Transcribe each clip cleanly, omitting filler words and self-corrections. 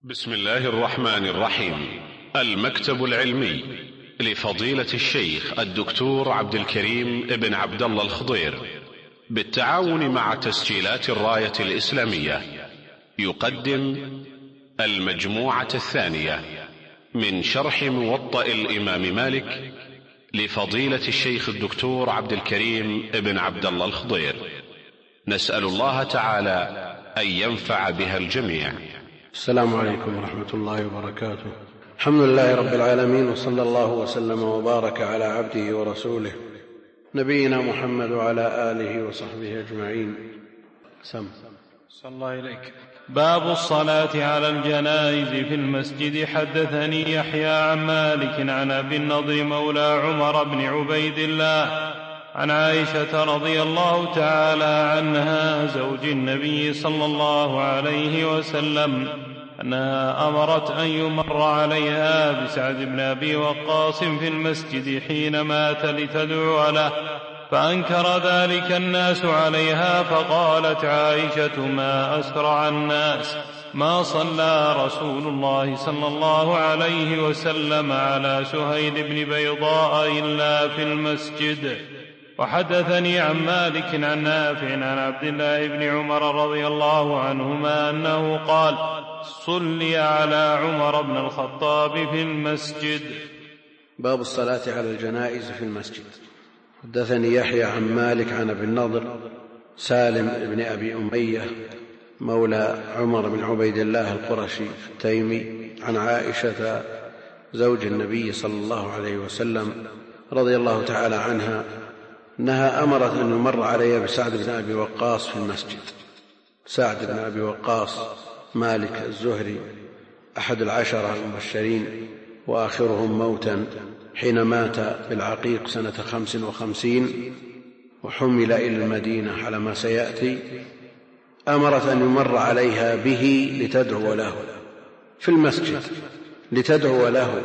بسم الله الرحمن الرحيم. المكتب العلمي لفضيلة الشيخ الدكتور عبد الكريم ابن عبد الله الخضير بالتعاون مع تسجيلات الراية الإسلامية يقدم المجموعة الثانية من شرح موطأ الإمام مالك لفضيلة الشيخ الدكتور عبد الكريم ابن عبد الله الخضير. نسأل الله تعالى أن ينفع بها الجميع. السلام عليكم ورحمة الله وبركاته. الحمد لله رب العالمين، وصلى الله وسلم وبارك على عبده ورسوله نبينا محمد وعلى آله وصحبه أجمعين. صلى الله إليك. باب الصلاة على الجنائز في المسجد. حدثني يحيى عن مالك عن أبي النضر مولى عمر بن عبيد الله عن عائشة رضي الله تعالى عنها زوج النبي صلى الله عليه وسلم أنها أمرت أن يمر عليها بسعد بن أبي وقاص في المسجد حين مات لتدعو له، فأنكر ذلك الناس عليها، فقالت عائشة: ما أسرع الناس، ما صلى رسول الله صلى الله عليه وسلم على سهيل بن بيضاء إلا في المسجد. وحدثني عن مالك عن نافع عن عبد الله بن عمر رضي الله عنهما أنه قال: صلي على عمر بن الخطاب في المسجد. باب الصلاة على الجنائز في المسجد. حدثني يحيى عن مالك عن أبي النضر سالم بن أبي أمية مولى عمر بن عبيد الله القرشي التيمي عن عائشة زوج النبي صلى الله عليه وسلم رضي الله تعالى عنها أنها أمرت أن يمر عليها بسعد بن أبي وقاص في المسجد. سعد بن أبي وقاص مالك الزهري أحد العشرة المبشرين وآخرهم موتا حين مات بالعقيق سنة 55 وحمل إلى المدينة على ما سيأتي. أمرت أن يمر عليها به لتدعو له في المسجد، لتدعو له.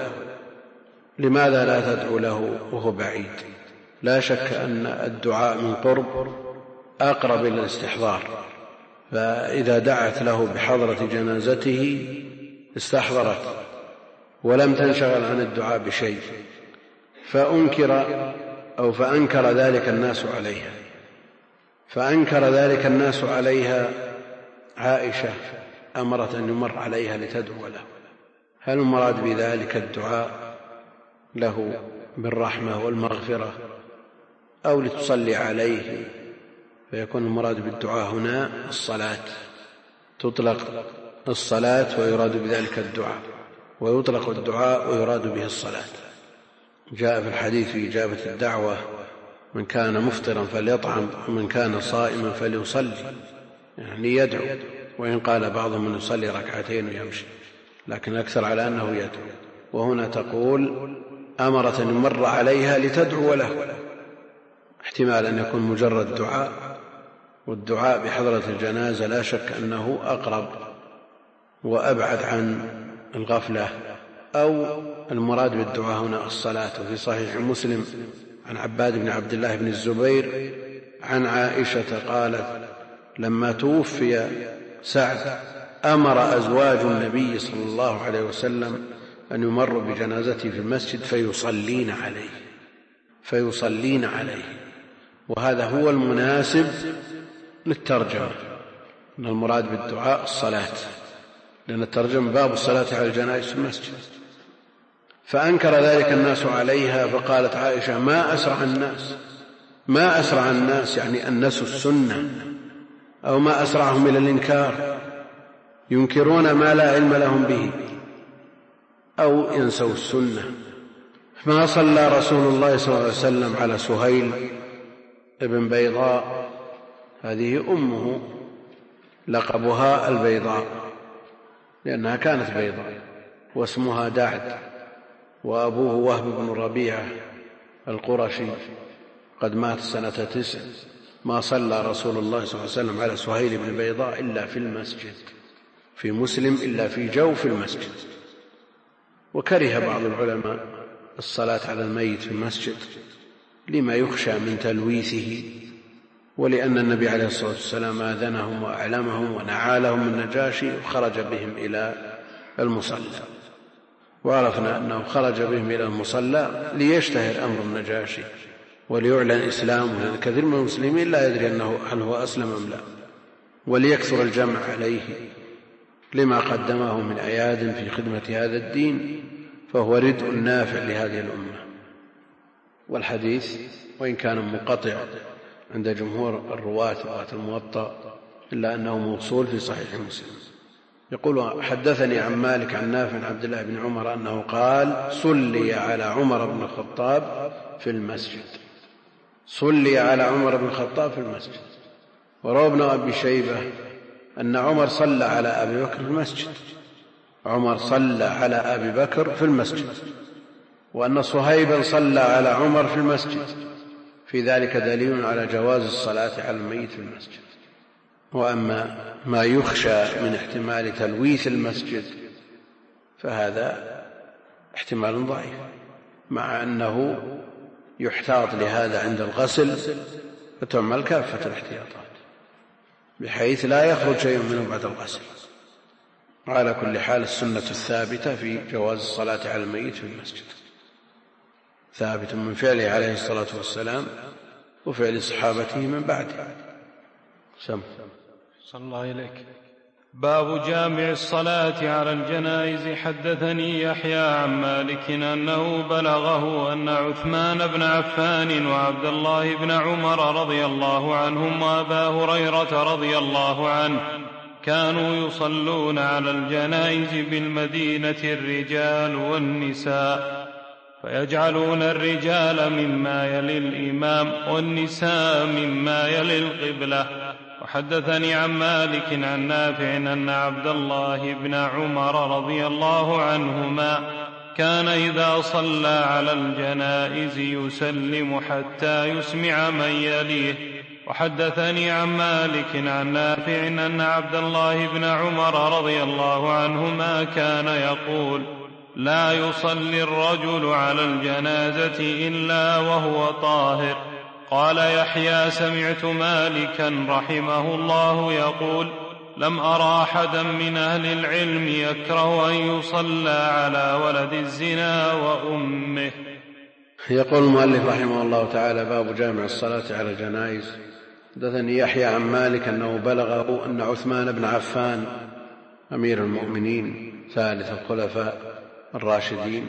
لماذا لا تدعو له وهو بعيد؟ لا شك أن الدعاء من قرب أقرب إلى الاستحضار، فإذا دعت له بحضرة جنازته استحضرت ولم تنشغل عن الدعاء بشيء، فأنكر ذلك الناس عليها. عائشة أمرت أن يمر عليها لتدعو له. هل المراد بذلك الدعاء له بالرحمة والمغفرة أو لتصلي عليه؟ فيكون المراد بالدعاء هنا الصلاة. تطلق الصلاة ويراد بذلك الدعاء، ويطلق الدعاء ويراد به الصلاة. جاء في الحديث في إجابة الدعوة: من كان مفطرا فليطعم ومن كان صائما فليصلي، يعني يدعو. وإن قال بعضهم أن يصلي ركعتين ويمشي، لكن أكثر على أنه يدعو. وهنا تقول أمرت أن يمر عليها لتدعو له، احتمال أن يكون مجرد دعاء، والدعاء بحضرة الجنازة لا شك أنه أقرب وأبعد عن الغفلة. أو المراد بالدعاء هنا الصلاة. وفي صحيح مسلم عن عباد بن عبد الله بن الزبير عن عائشة قالت: لما توفي سعد أمر أزواج النبي صلى الله عليه وسلم أن يمروا بجنازته في المسجد فيصلين عليه. وهذا هو المناسب للترجمة، أن المراد بالدعاء الصلاة، لأن الترجمة باب الصلاة على الجنائز في المسجد. فأنكر ذلك الناس عليها، فقالت عائشة: ما أسرع الناس، يعني الناس السنة، أو ما أسرعهم إلى الإنكار، ينكرون ما لا علم لهم به أو ينسوا السنة. ما صلى رسول الله صلى الله عليه وسلم على سهيل ابن بيضاء، هذه أمه لقبها البيضاء لأنها كانت بيضاء، واسمها دعد، وأبوه وهب بن ربيعة القرشي قد مات سنة 9. ما صلى رسول الله صلى الله عليه وسلم على سهيل بن بيضاء إلا في المسجد، في مسلم إلا في جوف المسجد. وكره بعض العلماء الصلاة على الميت في المسجد لما يخشى من تلويثه، ولأن النبي عليه الصلاة والسلام آذنهم وأعلمهم ونعى لهم النجاشي وخرج بهم إلى المصلى. وعرفنا أنه خرج بهم إلى المصلى ليشتهر أمر النجاشي وليعلن إسلامه، لأن كثير من المسلمين لا يدري هل هو أسلم أم لا، وليكثر الجمع عليه لما قدمه من أياد في خدمة هذا الدين، فهو ردء نافع لهذه الأمة. والحديث وإن كان منقطع عند جمهور رواة الموطأ إلا أنه موصول في صحيح مسلم. يقول: حدثني عن مالك عن نافع عن عبد الله بن عمر أنه قال: صلي على عمر بن الخطاب في المسجد. صلي على عمر بن الخطاب في المسجد. وروى ابن أبي شيبة أن عمر صلى على أبي بكر في المسجد. عمر صلى على أبي بكر في المسجد، وأن صهيبا صلى على عمر في المسجد. في ذلك دليل على جواز الصلاة على الميت في المسجد. وأما ما يخشى من احتمال تلويث المسجد فهذا احتمال ضعيف، مع أنه يحتاط لهذا عند الغسل فتعمل كافة الاحتياطات بحيث لا يخرج شيء منه بعد الغسل. على كل حال السنة الثابتة في جواز الصلاة على الميت في المسجد ثابت من فعله عليه الصلاة والسلام وفعل صحابته من بعده. صلى الله إليك. باب جامع الصلاة على الجنائز. حدثني يحيى عن مالك أنه بلغه أن عثمان بن عفان وعبد الله بن عمر رضي الله عنهم وأبا هريرة رضي الله عنه كانوا يصلون على الجنائز بالمدينة الرجال والنساء، فيجعلون الرجال مما يلي الإمام والنساء مما يلي القبلة. وحدثني عن مالك عن نافع أن عبد الله بن عمر رضي الله عنهما كان إذا صلى على الجنائز يسلم حتى يسمع من يليه. وحدثني عن مالك عن نافع أن عبد الله بن عمر رضي الله عنهما كان يقول: لا يصلي الرجل على الجنازة إلا وهو طاهر. قال يحيى: سمعت مالكا رحمه الله يقول: لم أرى أحدا من أهل العلم يكره أن يصلى على ولد الزنا وأمه. يقول المؤلف رحمه الله تعالى: باب جامع الصلاة على الجنائز. حدثني يحيى عن مالك أنه بلغه أن عثمان بن عفان أمير المؤمنين ثالث الخلفاء الراشدين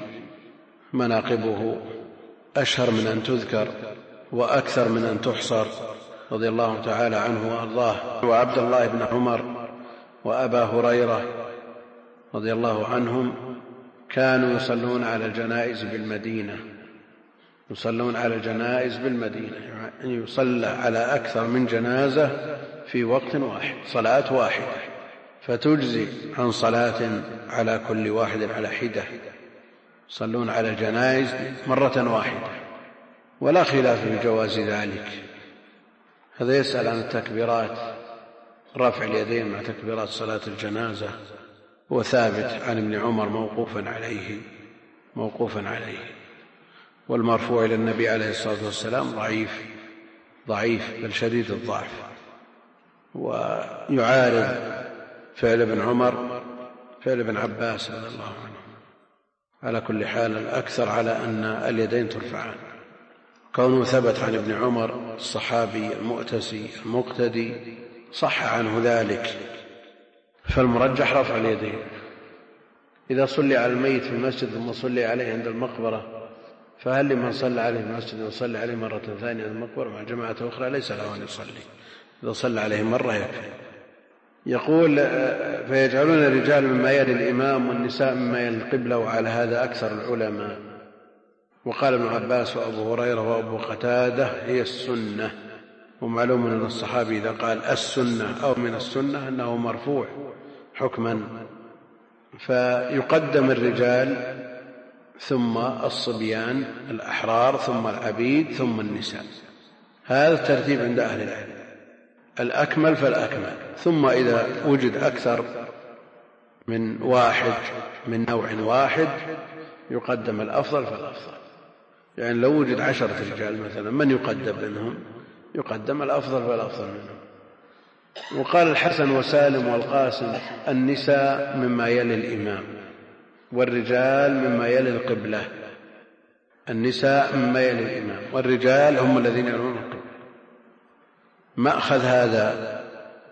مناقبه أشهر من أن تذكر وأكثر من أن تحصر رضي الله تعالى عنه وأرضاه، وعبد الله بن عمر وأبا هريرة رضي الله عنهم كانوا يصلون على الجنائز بالمدينة، يصلون على الجنائز بالمدينة، يعني يصلى على أكثر من جنازة في وقت واحد، صلاة واحدة، فتجزي عن صلاة على كل واحد على حدة. يصلون على الجنائز مرة واحدة ولا خلاف في جواز ذلك. هذا يسأل عن التكبيرات، رفع اليدين مع تكبيرات صلاة الجنازة، هو ثابت عن ابن عمر موقوفا عليه، والمرفوع إلى النبي عليه الصلاة والسلام ضعيف بل شديد الضعف، ويعارض فعل ابن عمر فعل ابن عباس رضي الله عنه. على كل حال الأكثر على أن اليدين ترفعان، كونه ثبت عن ابن عمر الصحابي المؤتسي المقتدي صح عنه ذلك، فالمرجح رفع اليدين. إذا صلي على الميت في المسجد ثم صلي عليه عند المقبرة، فهل لمن صلى عليه في المسجد يصلي عليه مرة ثانية عند المقبرة مع جماعة أخرى؟ ليس له أن يصلي، إذا صلى عليه مرة يكفي. يقول: فيجعلون الرجال مما يلي الإمام والنساء مما يلي القبلة، وعلى هذا أكثر العلماء. وقال ابن عباس وأبو هريرة وأبو قتادة: هي السنة. ومعلوم أن الصحابي إذا قال السنة أو من السنة أنه مرفوع حكما، فيقدم الرجال ثم الصبيان الأحرار ثم العبيد ثم النساء، هذا الترتيب عند أهل العلم، الأكمل فالأكمل. ثم إذا وجد أكثر من واحد من نوع واحد يقدم الأفضل فالأفضل. يعني لو وجد 10 رجال مثلا، من يقدم منهم؟ يقدم الأفضل فالأفضل منهم. وقال الحسن وسالم والقاسم النساء مما يلي الإمام والرجال مما يلي القبلة. النساء مما يلي الإمام والرجال هم الذين يلون القبلة. مأخذ هذا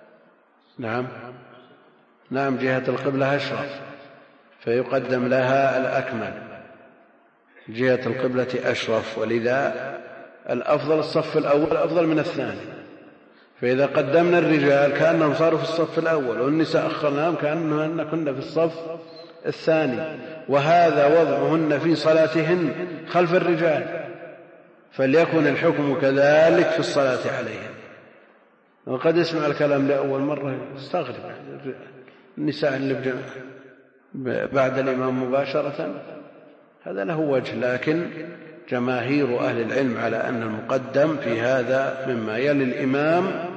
نعم جهة القبلة أشرف فيقدم لها الأكمل، جهة القبلة أشرف، ولذا الأفضل الصف الأول أفضل من الثاني. فإذا قدمنا الرجال كأنهم صاروا في الصف الأول، والنساء أخرناهم كأنهن كن في الصف الثاني، وهذا وضعهن في صلاتهن خلف الرجال، فليكن الحكم كذلك في الصلاة عليهن. وقد يسمع الكلام لأول مرة يستغرب، النساء اللي بعد الإمام مباشرة هذا له وجه، لكن جماهير أهل العلم على أن المقدم في هذا مما يلي الإمام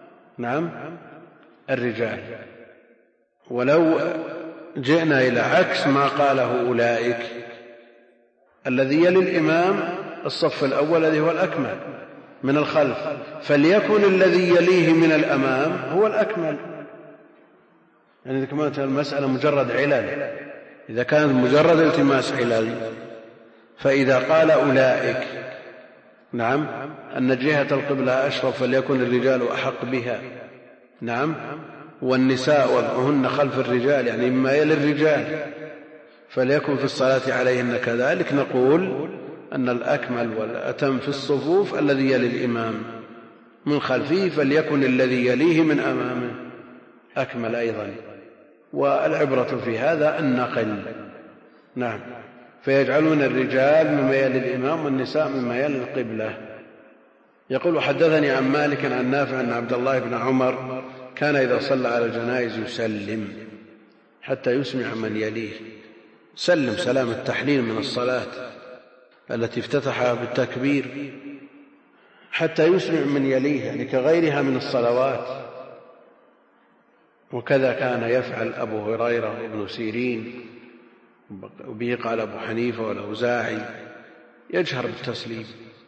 الرجال. ولو جئنا إلى عكس ما قاله أولئك، الذي يلي الإمام الصف الأول الذي هو الأكمل من الخلف، فليكن الذي يليه من الأمام هو الأكمل. يعني إذا كانت المسألة مجرد علل، إذا كانت مجرد التماس علل، فإذا قال أولئك أن جهة القبلة أشرف فليكن الرجال أحق بها، والنساء وضعهن خلف الرجال يعني مما يلي الرجال فليكن في الصلاة عليهن كذلك، نقول أن الأكمل والأتم في الصفوف الذي يلي الإمام من خلفه، فليكن الذي يليه من أمامه أكمل أيضا. والعبرة في هذا النقل، فيجعلون الرجال مما يلي الإمام والنساء مما يلي القبلة. يقول حدثني عن مالك عن نافع أن عبد الله بن عمر كان إذا صلى على الجنائز يسلم حتى يسمع من يليه. سلم سلام التحليل من الصلاة التي افتتحها بالتكبير حتى يسمع من يليه، يعني كغيرها من الصلوات. وكذا كان يفعل أبو هريرة وابن سيرين، وبه قال أبو حنيفة والأوزاعي، يجهر بالتسليم.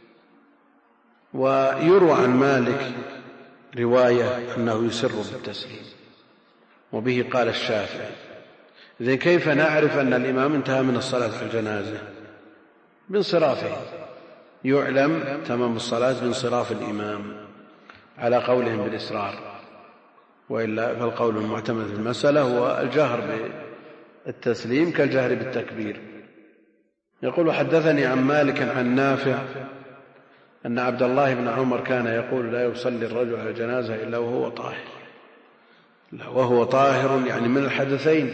ويروى عن مالك رواية أنه يسر بالتسليم، وبه قال الشافعي. إذن كيف نعرف أن الإمام انتهى من الصلاة على الجنازة؟ بانصرافه، يعلم تمام الصلاة بانصراف الإمام على قولهم بالإسرار، وإلا فالقول المعتمد في المسألة هو الجهر بالتسليم كالجهر بالتكبير. يقول حدثني عن مالك عن نافع أن عبد الله بن عمر كان يقول لا يصلي الرجل على الجنازة إلا وهو طاهر، وهو طاهر يعني من الحدثين.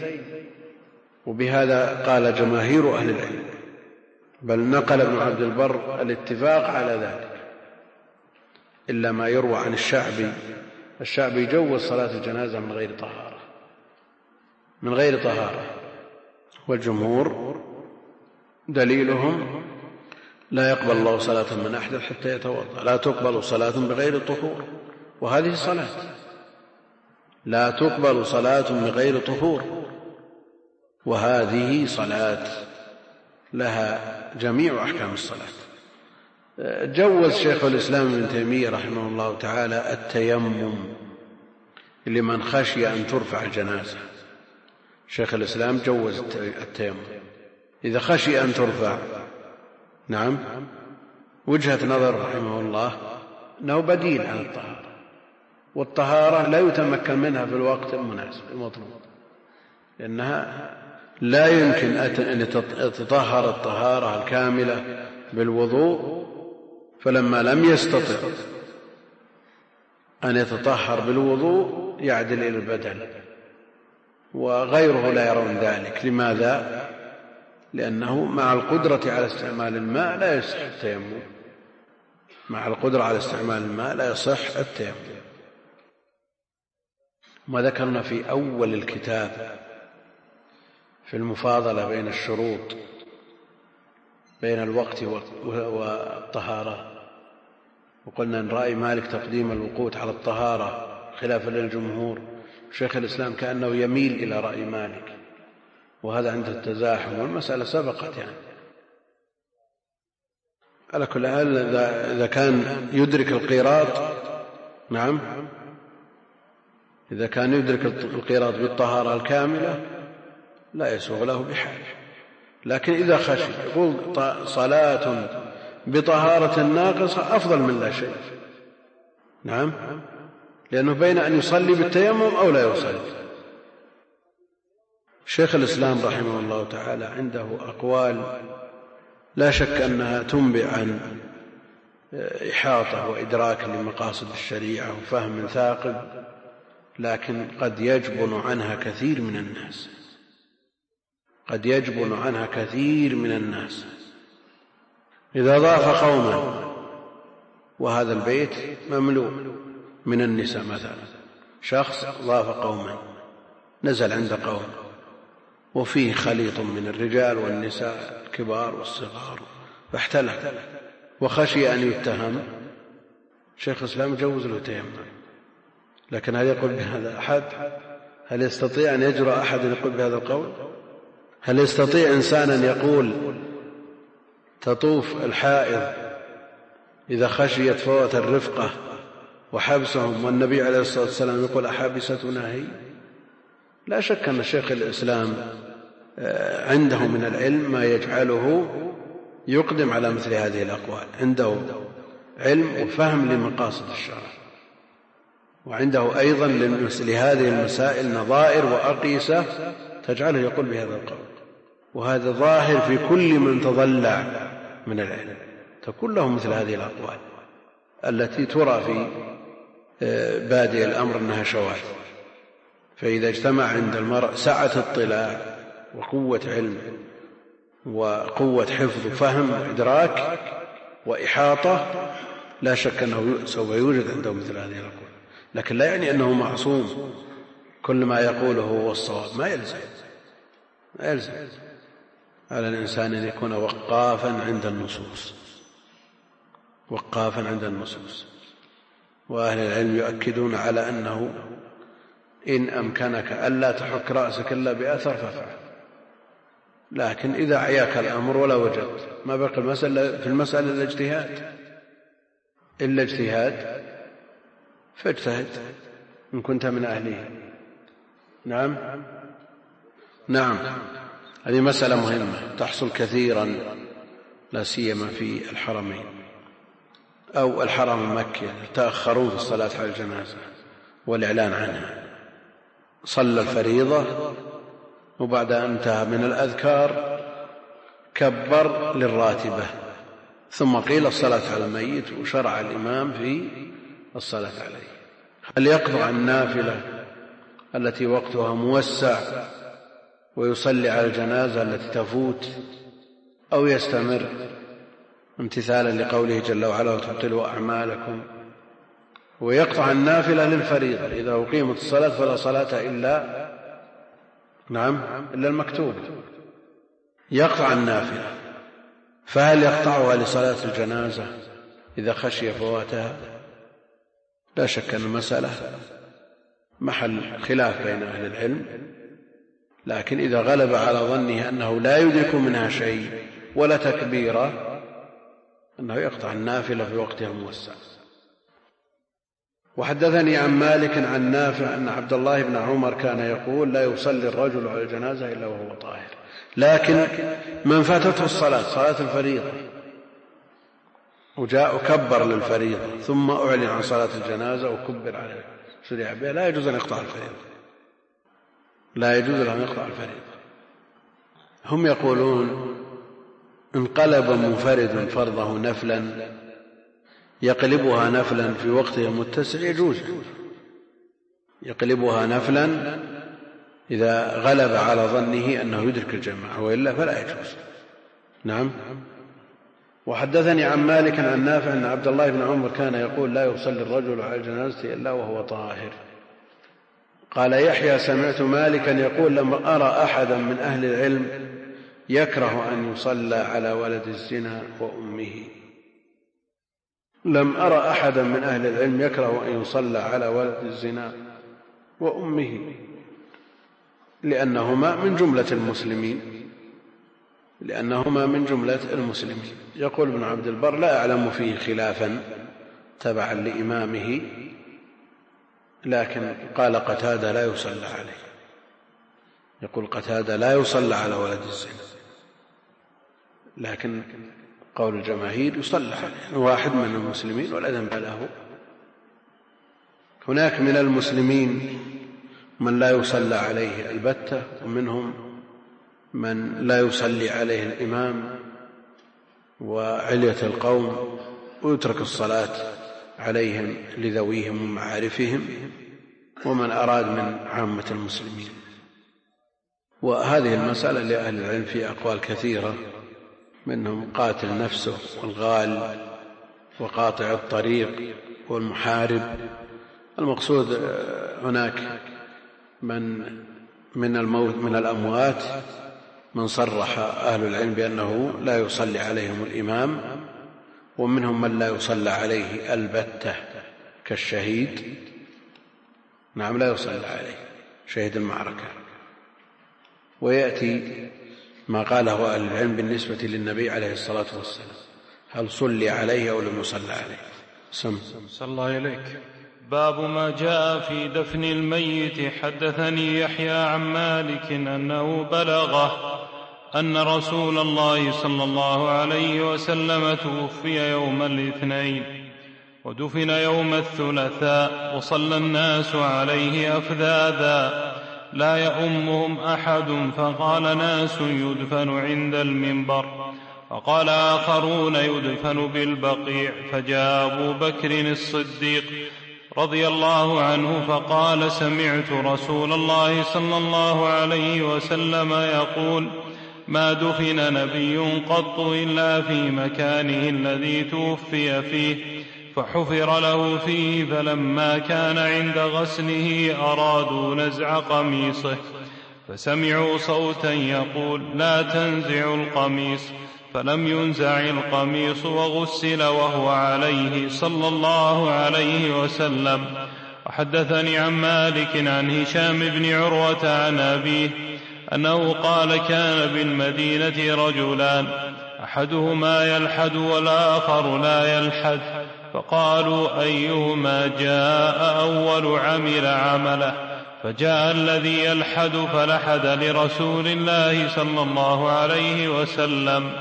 وبهذا قال جماهير أهل العلم، بل نقل ابن عبد البر الاتفاق على ذلك، إلا ما يروى عن الشعبي جوز صلاة الجنازة من غير طهارة، والجمهور دليلهم لا يقبل الله صلاة من أحدث حتى يتوضأ، لا تقبل صلاة بغير طهور، وهذه صلاة، لا تقبل صلاة بغير طهور، وهذه صلاة لها جميع أحكام الصلاة. جوز شيخ الإسلام ابن تيمية رحمه الله تعالى التيمم لمن خشي أن ترفع الجنازة. شيخ الإسلام جوز التيمم إذا خشي أن ترفع. وجهة نظر رحمه الله أنه بديل عن الطهارة، والطهارة لا يتمكن منها في الوقت المناسب المطلوب، لأنها لا يمكن أن تطهر الطهارة الكاملة بالوضوء، فلما لم يستطع أن يتطهر بالوضوء يعدل إلى البدن، وغيره لا يرون ذلك. لماذا؟ لأنه مع القدرة على استعمال الماء لا يصح التيمم، مع القدرة على استعمال الماء لا يصح التيمم. ما ذكرنا في أول الكتاب في المفاضلة بين الشروط بين الوقت والطهارة، وقلنا أن رأي مالك تقديم الوقوت على الطهارة خلافا للجمهور. شيخ الإسلام كأنه يميل إلى رأي مالك، وهذا عند التزاحم، والمسألة سبقت يعني. على كل حال إذا كان يدرك القيراط إذا كان يدرك القيراط بالطهارة الكاملة لا يسوغ له بحال. لكن إذا خشي يقول صلاة بطهارة ناقصة أفضل من لا شيء. نعم، لأنه بين أن يصلي بالتيمم أو لا يصلي. شيخ الإسلام رحمه الله تعالى عنده أقوال لا شك أنها تنبئ عن إحاطة وإدراك لمقاصد الشريعة وفهم ثاقب، لكن قد يجبن عنها كثير من الناس، قد يجبن عنها كثير من الناس. إذا ضاف قوما وهذا البيت مملوء من النساء مثلا، شخص ضاف قوما نزل عند قوم وفيه خليط من الرجال والنساء الكبار والصغار فاحتلم وخشي أن يتهم، شيخ الإسلام جوز له تيمم. لكن هل يقول بهذا أحد؟ هل يستطيع أن يجرؤ أحد يقول بهذا القول؟ هل يستطيع إنسان أن يقول تطوف الحائض إذا خشيت فوات الرفقة وحبسهم، والنبي عليه الصلاة والسلام يقول أحابستنا هي؟ لا شك أن شيخ الإسلام عنده من العلم ما يجعله يقدم على مثل هذه الأقوال، عنده علم وفهم لمقاصد الشرع، وعنده أيضا لهذه المسائل نظائر وأقيسة تجعله يقول بهذا القول. وهذا ظاهر في كل من تضلع من العلم، تكون له مثل هذه الأقوال التي ترى في بادئ الأمر أنها شواذ. فإذا اجتمع عند المرء سعة اطلاع وقوة علم وقوة حفظ وفهم وإدراك وإحاطة، لا شك أنه سوف يوجد عنده مثل هذه الأقوال. لكن لا يعني أنه معصوم، كل ما يقوله هو الصواب، ما يلزم على الإنسان أن يكون وقافا عند النصوص. وأهل العلم يؤكدون على أنه إن أمكنك ألا تحك رأسك إلا بأثر فافعل، لكن إذا عياك الأمر ولا وجدت، ما بقي في المسألة إلا اجتهاد فاجتهد إن كنت من أهله. نعم، هذه مسألة مهمة تحصل كثيرا، لا سيما في الحرمين أو الحرم المكي، تأخرون في الصلاة على الجنازة والإعلان عنها. صلى الفريضة وبعد أن انتهى من الأذكار كبر للراتبة، ثم قيل الصلاة على الميت وشرع الإمام في الصلاة عليه. هل يقطع النافلة التي وقتها موسع ويصلي على الجنازة التي تفوت، أو يستمر امتثالا لقوله جل وعلا وتبطلوا أعمالكم، ويقطع النافلة للفريضة؟ إذا أقيمت الصلاة فلا صلاة إلا المكتوب، يقطع النافلة. فهل يقطعها لصلاة الجنازة إذا خشي فواتها؟ لا شك أن المسألة محل خلاف بين أهل العلم، لكن إذا غلب على ظنه أنه لا يدرك منها شيء ولا تكبيرة، أنه يقطع النافلة في وقتها الموسع. وحدثني عن مالك عن نافع أن عبد الله بن عمر كان يقول لا يصلي الرجل على الجنازة إلا وهو طاهر. لكن من فاتته الصلاة، صلاة الفريضة، وجاء كبر للفريضة ثم أعلن عن صلاة الجنازة وكبر عليه شريع بها، لا يجوز أن يقطع الفريضة، لا يجوز له أن يقطع الفريضة. هم يقولون انقلب منفرد فرضه نفلا يقلبها نفلا في وقته المتسع، يجوز يقلبها نفلا إذا غلب على ظنه أنه يدرك الجماعة، وإلا فلا يجوز. نعم. وحدثني عن مالك عن نافع أن عبد الله بن عمر كان يقول لا يصلي الرجل على الجنازة إلا وهو طاهر. قال يحيى سمعت مالكا يقول لم أرى أحدا من أهل العلم يكره أن يصلى على ولد الزنا وأمه. لم أرى أحدا من أهل العلم يكره أن يصلى على ولد الزنا وأمه، لأنهما من جملة المسلمين. يقول ابن عبد البر لا أعلم فيه خلافا تبعا لإمامه لكن قال قتادة لا يصلى عليه، يقول قتادة لا يصلى على ولد الزنا، لكن قول الجماهير يصلى عليه، واحد من المسلمين ولا ذنب له. هناك من المسلمين من لا يصلى عليه البتة، ومنهم من لا يصلي عليه الإمام وعلية القوم ويترك الصلاة عليهم لذويهم ومعارفهم، ومن أراد من عامة المسلمين. وهذه المسألة لأهل العلم في أقوال كثيرة، منهم قاتل نفسه والغال وقاطع الطريق والمحارب. المقصود هناك من الأموات من صرح أهل العلم بأنه لا يصلي عليهم الإمام، ومنهم من لا يصلى عليه البتة كالشهيد، نعم لا يصلى عليه شهيد المعركة. ويأتي ما قاله أهل العلم بالنسبة للنبي عليه الصلاة والسلام، هل صلي عليه أو لم يصلى عليه؟ صلى إليك. باب ما جاء في دفن الميت. حدثني يحيى عن مالك أنه بلغه أن رسول الله صلى الله عليه وسلم توفي يوم الاثنين ودفن يوم الثلاثاء، وصلى الناس عليه أفذاذا لا يؤمهم أحد، فقال ناس يدفن عند المنبر، وقال آخرون يدفن بالبقيع. فجاء أبو بكر الصديق رضي الله عنه فقال: سمعت رسول الله صلى الله عليه وسلم يقول: ما دفن نبي قط إلا في مكانه الذي توفي فيه، فحفر له فيه، فلما كان عند غسله أرادوا نزع قميصه، فسمعوا صوتا يقول: لا تنزعوا القميص، فلم ينزع القميص، وغسل وهو عليه صلى الله عليه وسلم. وحدثني عن مالك عن هشام بن عروة عن أبيه أنه قال: كان بالمدينة رجلان، أحدهما يلحد والآخر لا يلحد، فقالوا: أيهما جاء أول عمل عمله، فجاء الذي يلحد فلحد لرسول الله صلى الله عليه وسلم.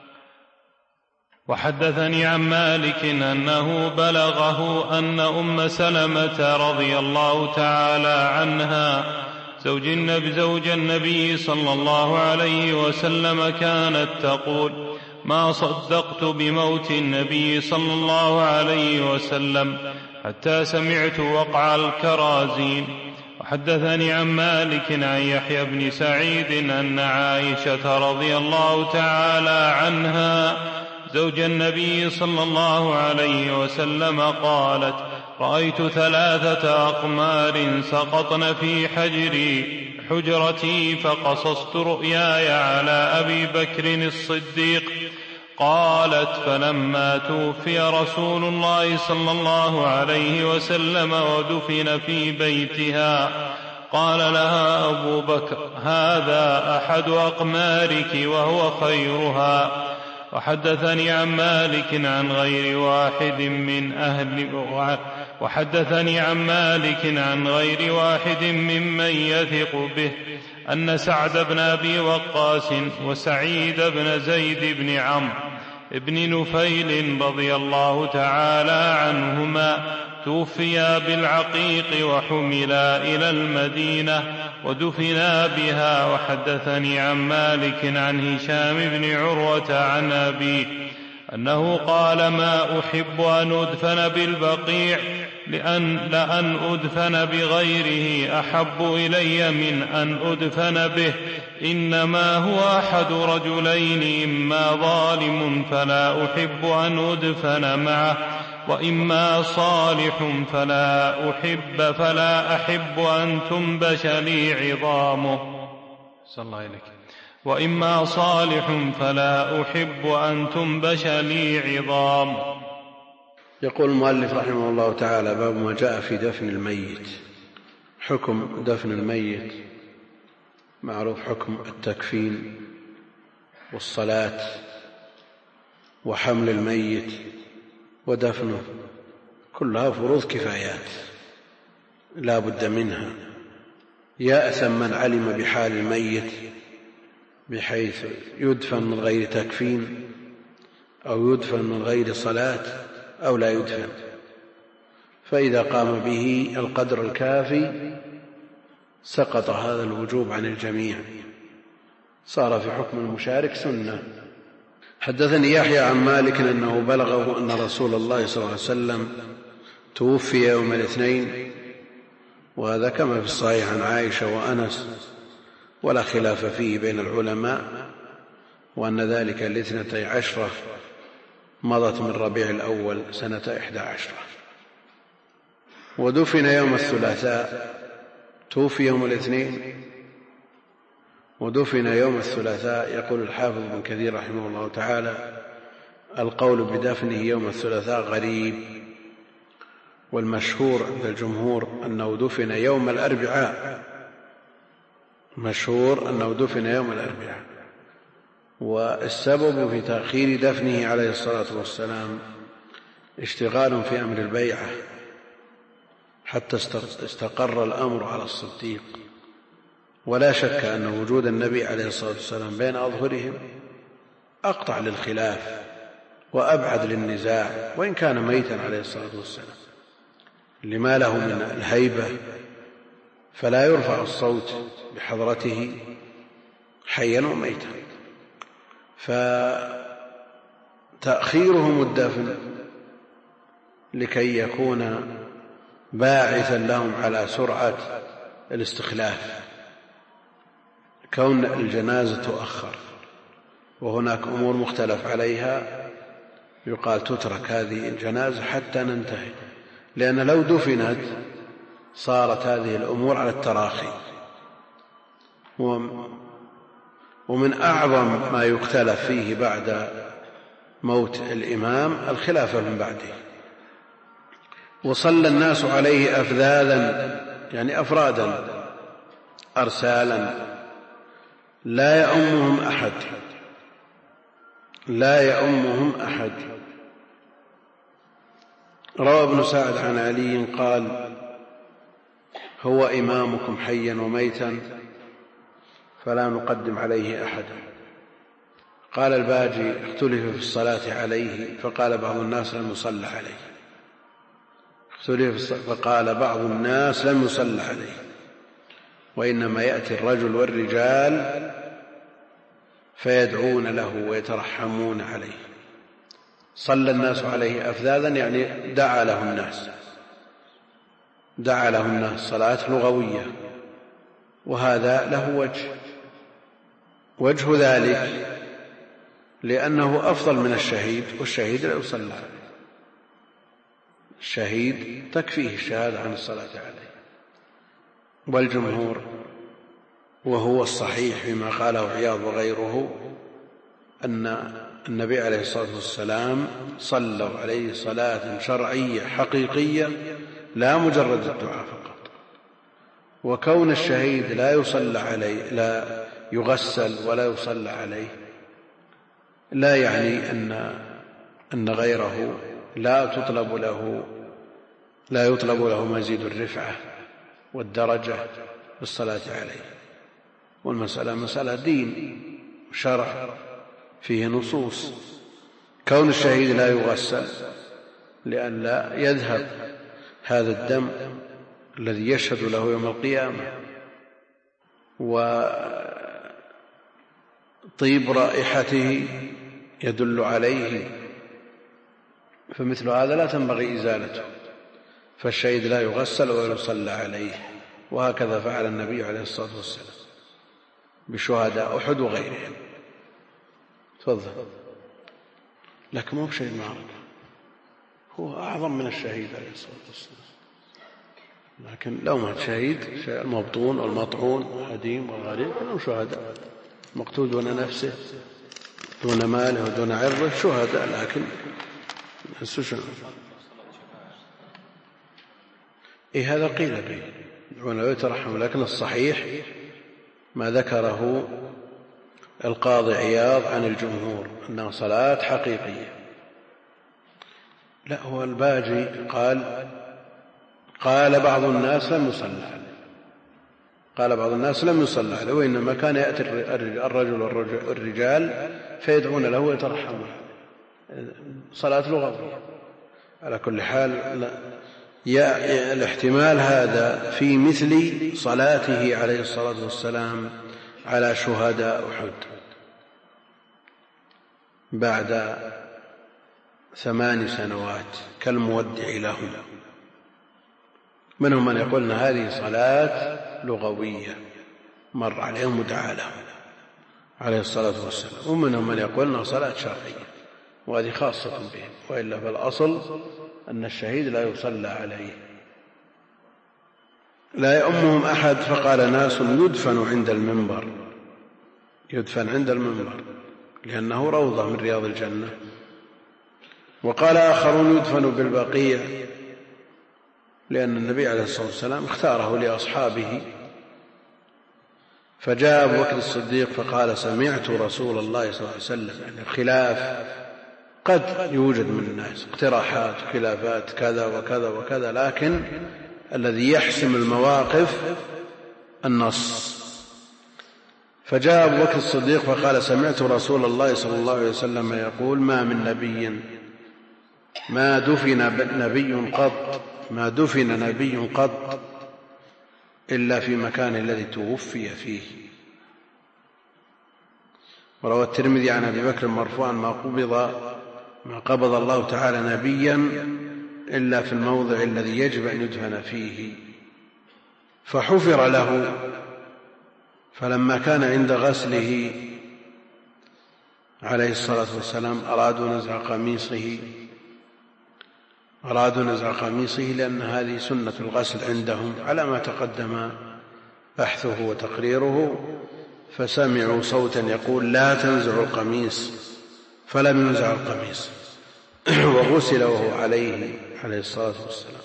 وحدثني عن مالك أنه بلغه أن أم سلمة رضي الله تعالى عنها زوج النبي صلى الله عليه وسلم كانت تقول: ما صدقت بموت النبي صلى الله عليه وسلم حتى سمعت وقع الكرازين. وحدثني عن مالك عن يحيى بن سعيد أن عائشة رضي الله تعالى عنها زوج النبي صلى الله عليه وسلم قالت: رأيت 3 أقمار سقطن في حجرتي فقصصت رؤياي على أبي بكر الصديق. قالت: فلما توفي رسول الله صلى الله عليه وسلم ودفن في بيتها قال لها أبو بكر: هذا أحد أقمارك وهو خيرها. وحدثني عن مالك عن غير واحد ممن يثق به أن سعد بن أبي وقاص وسعيد بن زيد بن عمرو بن نفيل رضي الله تعالى عنهما توفيا بالعقيق وحملا إلى المدينة ودفنا بها. وحدثني عن مالك عن هشام بن عروة عن أبيه أنه قال: ما أحب أن أدفن بالبقيع لأن أدفن بغيره أحب إلي من أن أدفن به، إنما هو أحد رجلين، إما ظالم فلا أحب أن أدفن معه، وإما صالح فلا أحب أن تنبش لي عظامه. صلى الله عليك. وإما صالح فلا أحب أن تنبش لي عظام. يقول المؤلف رحمه الله تعالى: باب ما جاء في دفن الميت. حكم دفن الميت معروف، حكم التكفين والصلاة وحمل الميت ودفنه، كلها فروض كفايات لا بد منها. يأثم من علم بحال الميت بحيث يدفن من غير تكفين أو يدفن من غير صلاة أو لا يدفن، فإذا قام به القدر الكافي سقط هذا الوجوب عن الجميع، صار في حكم المشارك سنة. حدثني يحيى عن مالك أنه بلغه أن رسول الله صلى الله عليه وسلم توفي يوم الاثنين، وهذا كما في الصحيح عن عائشة وأنس، ولا خلاف فيه بين العلماء، وأن ذلك 12 مضت من ربيع الأول سنة 11. ودفن يوم الثلاثاء، توفي يوم الاثنين ودفن يوم الثلاثاء. يقول الحافظ ابن كثير رحمه الله تعالى: القول بدفنه يوم الثلاثاء غريب، والمشهور عند الجمهور أنه دفن يوم الأربعاء، مشهور أنه دفن يوم الأربعاء. والسبب في تأخير دفنه عليه الصلاة والسلام اشتغال في أمر البيعة حتى استقر الأمر على الصديق. ولا شك أن وجود النبي عليه الصلاة والسلام بين أظهرهم أقطع للخلاف وأبعد للنزاع، وإن كان ميتا عليه الصلاة والسلام، لما له من الهيبة، فلا يرفع الصوت بحضرته حيا وميتا. فتأخيرهم الدفن لكي يكون باعثا لهم على سرعة الاستخلاف، كون الجنازة تؤخر وهناك أمور مختلف عليها، يقال تترك هذه الجنازة حتى ننتهي، لأن لو دفنت صارت هذه الأمور على التراخي. ومن أعظم ما يختلف فيه بعد موت الإمام الخلافة من بعده. وصلى الناس عليه أفذاذا، يعني أفرادا، أرسالا، لا يؤمهم أحد. روى ابن سعد عن علي قال: هو إمامكم حيا وميتا فلا نقدم عليه أحدا. قال الباجي: اختلف في الصلاة عليه، فقال بعض الناس لم يصلى عليه. فقال بعض الناس لم يصلى عليه، وإنما يأتي الرجل والرجال فيدعون له ويترحمون عليه. صلى الناس عليه أفذاذا، يعني دعا له الناس صلاة لغوية، وهذا له وجه ذلك لأنه أفضل من الشهيد، والشهيد لا يصلى عليه، الشهيد تكفيه الشهادة عن الصلاة عليه. والجمهور، وهو الصحيح فيما قاله عياض وغيره، أن النبي عليه الصلاة والسلام صلوا عليه صلاة شرعية حقيقية، لا مجرد الدعاء فقط. وكون الشهيد لا يصلى عليه، لا يغسل ولا يصلى عليه، لا يعني أن غيره لا يطلب له مزيد الرفعة والدرجة بالصلاة عليه. والمسألة مسألة دين شرع فيه نصوص. كون الشهيد لا يغسل لئلا يذهب هذا الدم الذي يشهد له يوم القيامة، وطيب رائحته يدل عليه، فمثل هذا لا تنبغي إزالته، فالشهيد لا يغسل ولا يصلى عليه. وهكذا فعل النبي عليه الصلاة والسلام بشهداء أحد وغيرهم. تفضل. لكن مو بشهيد معركة، هو أعظم من الشهيد عليه الصلاة والسلام. لكن لو مات شهيد، المبطون والمطعون والهديم والغريب كلهم شهداء، مقتول دون نفسه دون ماله ودون عرضه شهداء، لكن هذا قيل به ولا يترحم. لكن الصحيح ما ذكره القاضي عياض عن الجمهور أنها صلاة حقيقية. لا، هو الباجي قال قال بعض الناس لم يصلى عليه وإنما كان يأتي الرجل والرجال فيدعون له ويترحمون. صلاة لغوية. على كل حال الاحتمال هذا في مثل صلاته عليه الصلاة والسلام على شهداء أحد بعد 8 سنوات كالمودع لهم. منهم من يقول أن هذه صلاة لغوية مر عليهم ودعا لهم عليه الصلاة والسلام، ومنهم من يقول أنها صلاة شرعية وهذه خاصة بهم، وإلا فالأصل أن الشهيد لا يصلى عليه. لا يؤمهم أحد. فقال ناس يدفن عند المنبر لأنه روضة من رياض الجنة. وقال آخرون يدفن بالبقيع لأن النبي عليه الصلاة والسلام اختاره لأصحابه. فجاء أبو بكر الصديق فقال سمعت رسول الله صلى الله عليه وسلم. يعني الخلاف قد يوجد من الناس اقتراحات خلافات كذا وكذا وكذا، لكن الذي يحسم المواقف النص. فجاء أبو بكر الصديق فقال سمعت رسول الله صلى الله عليه وسلم يقول ما من نبي ما دفن نبي قط إلا في مكان الذي توفي فيه. وروى الترمذي عن أبي بكر مرفوعا ما قبض الله تعالى نبيا إلا في الموضع الذي يجب أن يدفن فيه، فحفر له. فلما كان عند غسله عليه الصلاة والسلام أرادوا نزع قميصه لأن هذه سنة الغسل عندهم على ما تقدم بحثه وتقريره. فسمعوا صوتا يقول لا تنزعوا القميص، فلم ينزع القميص وغسل وهو عليه الصلاة والسلام.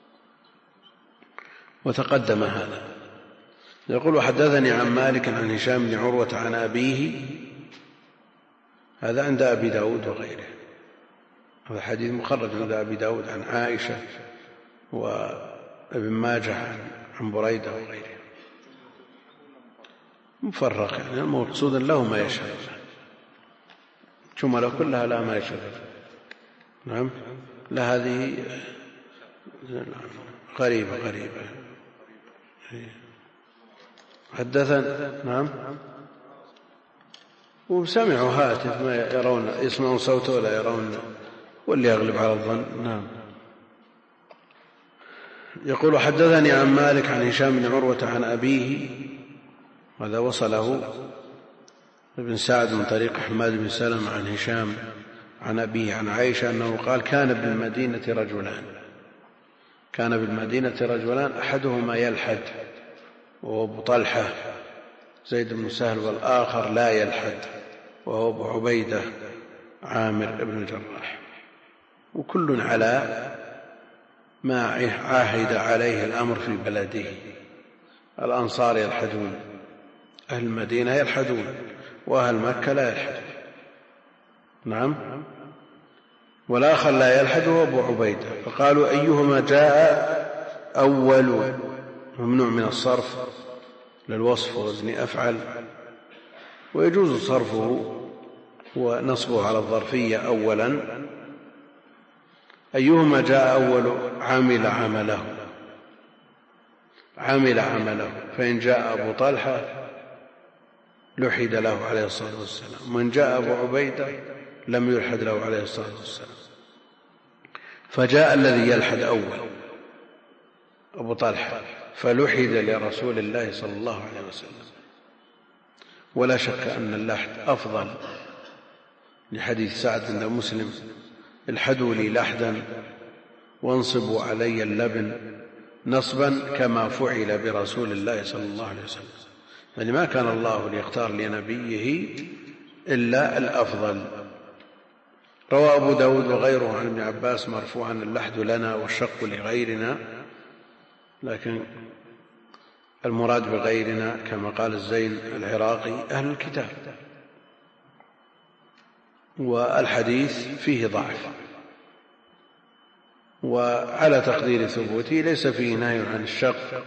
وتقدم هذا. يقول وحدثني عن مالك عن هشام بن عروة عن أبيه. هذا عند أبي داود وغيره. هذا حديث مخرج عند أبي داود عن عائشة وابن ماجه عن بريدة وغيره. مفرق، يعني المقصود له ما يشهد، جملة كلها لا ما يشهد. نعم، لا هذه غريبة حدثنا. نعم، وسمعوا هاتف ما يرون، يسمعون صوته ولا يرون، واللي يغلب على الظن. نعم. يقول حدثني عن مالك عن هشام بن عروة عن أبيه. هذا وصله ابن سعد من طريق حماد بن سلمة عن هشام عن أبيه عن عائشة أنه قال كان بالمدينة رجلان أحدهما يلحد وهو أبو طلحة زيد بن سهل، والآخر لا يلحد وهو أبو عبيدة عامر بن الجراح، وكل على ما عاهد عليه الأمر في بلده. الأنصار يلحدون، أهل المدينة يلحدون، وأهل مكة لا يلحدون. نعم. والآخر لا يلحد هو أبو عبيدة. فقالوا أيهما جاء أول، ممنوع من الصرف للوصف ووزن أفعل، ويجوز صرفه ونصبه على الظرفية أولا. أيهما جاء أول عمل عمله، فإن جاء أبو طلحة لحد له عليه الصلاة والسلام، ومن جاء أبو عبيدة لم يلحد له عليه الصلاة والسلام. فجاء الذي يلحد أول أبو طلحة فلحد لرسول الله صلى الله عليه وسلم. ولا شك أن اللحد أفضل، لحديث سعد عند مسلم الحدوا لي لحدا وانصبوا علي اللبن نصبا كما فعل برسول الله صلى الله عليه وسلم. يعني ما كان الله ليختار لنبيه إلا الأفضل. روى أبو داود وغيره عن ابن عباس مرفوعا اللحد لنا والشق لغيرنا، لكن المراد بغيرنا كما قال الزين العراقي أهل الكتاب. والحديث فيه ضعف، وعلى تقدير ثبوته ليس فيه نهي عن الشق،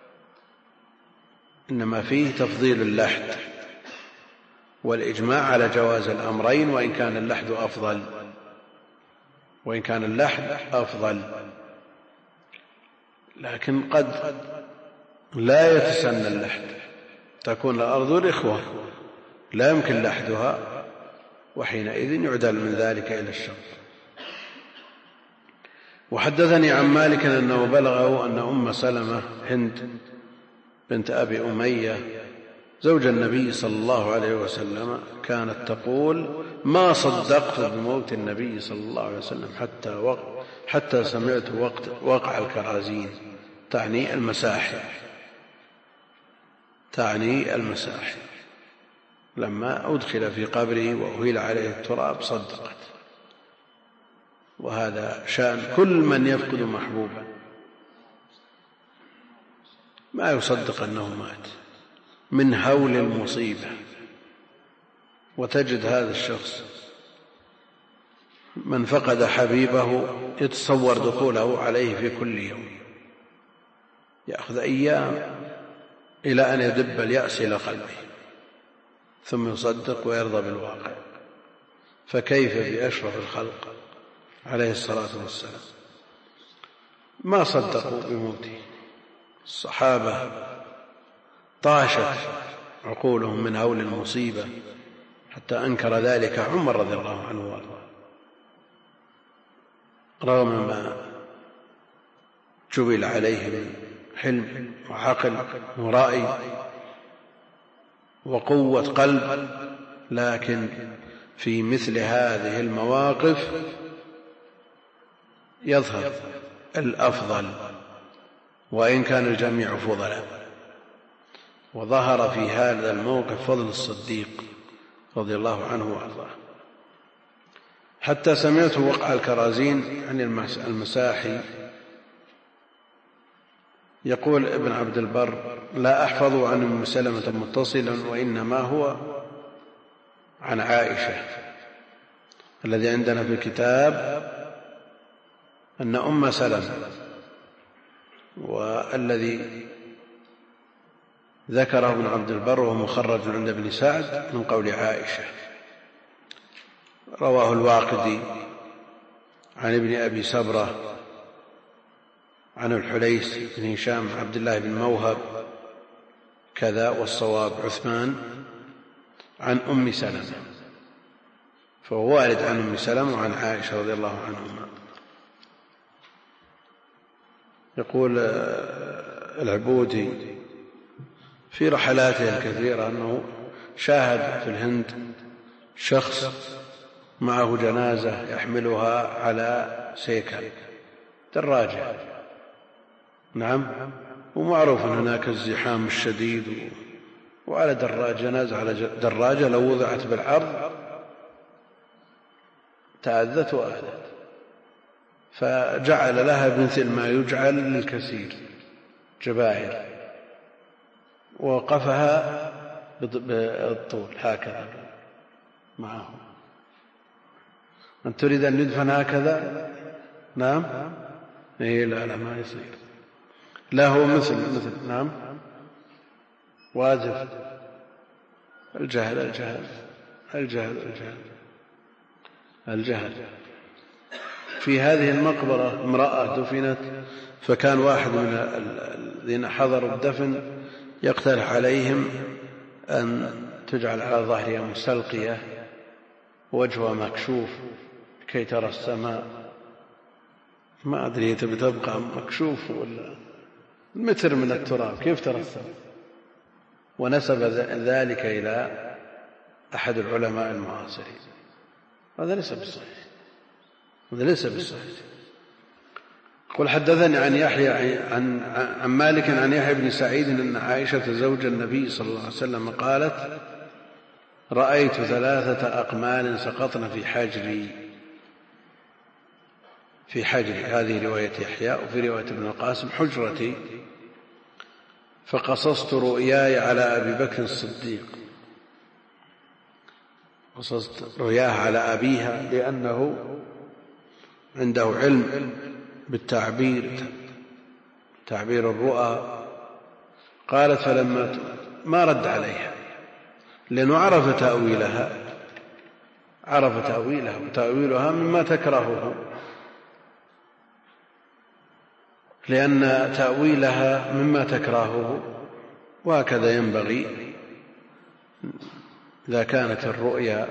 إنما فيه تفضيل اللحد والإجماع على جواز الأمرين، وإن كان اللحد أفضل، لكن قد لا يتسنى اللحد، تكون الأرض الإخوة لا يمكن لحدها، وحينئذ يعدل من ذلك إلى الشق. وحدثني عن مالك أنه بلغه أن أم سلمة هند بنت أبي أمية زوج النبي صلى الله عليه وسلم كانت تقول: ما صدقت بموت النبي صلى الله عليه وسلم حتى سمعت وقع الكرازين، تعني المساحي، لما أدخل في قبره وأهيل عليه التراب صدقت. وهذا شأن كل من يفقد محبوبا، ما يصدق أنه مات من هول المصيبة. وتجد هذا الشخص من فقد حبيبه يتصور دخوله عليه في كل يوم، يأخذ أيام إلى أن يدب اليأس إلى قلبه، ثم يصدق ويرضى بالواقع. فكيف بأشرف الخلق عليه الصلاة والسلام؟ ما صدقوا بموته. الصحابة طاشت عقولهم من هول المصيبة، حتى أنكر ذلك عمر رضي الله عنه وارضاه، رغم ما جبل عليه من حلم وعقل ورأي وقوة قلب، لكن في مثل هذه المواقف يظهر الأفضل، وإن كان الجميع فضلاء. وظهر في هذا الموقف فضل الصديق رضي الله عنه وارضاه. حتى سمعت وقع الكرازين عن المساحي. يقول ابن عبد البر: لا أحفظ عن أم سلمة متصلا، وإنما هو عن عائشة. الذي عندنا في الكتاب أن أم سلمة، والذي ذكره ابن عبد البر وهو مخرج عند ابن سعد من قول عائشة. رواه الواقدي عن ابن أبي سبرة عن الحليس بن هشام عبد الله بن موهب كذا، والصواب عثمان عن أم سلمة، فهو وارد عن أم سلمة وعن عائشة رضي الله عنهما. يقول العبودي في رحلاته الكثيرة أنه شاهد في الهند شخص معه جنازة يحملها على سيكل دراجة، نعم، ومعروف أن هناك الزحام الشديد، وعلى جنازة على دراجة لو وضعت بالعرض تأذت وآذت، فجعل لها مثل ما يجعل للكثير جبائر، ووقفها بالطول هكذا معه. أن تريد أن يدفن هكذا؟ نعم، إيه لا ما يصير، لا هو مثل نعم، واجب. الجهل الجهل الجهل الجهل الجهل. في هذه المقبرة امرأة دفنت، فكان واحد من الذين حضروا الدفن يقترح عليهم أن تجعل على ظهرها مستلقية وجهها مكشوف كي ترى السماء. ما أدري تبقى مكشوف ولا متر من التراب، كيف ترى السماء؟ ونسب ذلك إلى أحد العلماء المعاصرين. هذا ليس بالصحيح، هذا ليس بالصحيح. قل حدثني عن يحيى عن مالك عن يحيى بن سعيد أن عائشة زوج النبي صلى الله عليه وسلم قالت: رأيت 3 أقمال سقطن في حجري. هذه رواية يحيى، وفي رواية ابن القاسم حجرتي، فقصصت رؤياي على أبي بكر الصديق. قصصت رؤياها على أبيها لأنه عنده علم بالتعبير، تعبير الرؤى. قالت فلما ما رد عليها لأنه عرف تأويلها وتأويلها مما تكرهه، لأن تأويلها مما تكرهه، وهكذا ينبغي إذا كانت الرؤيا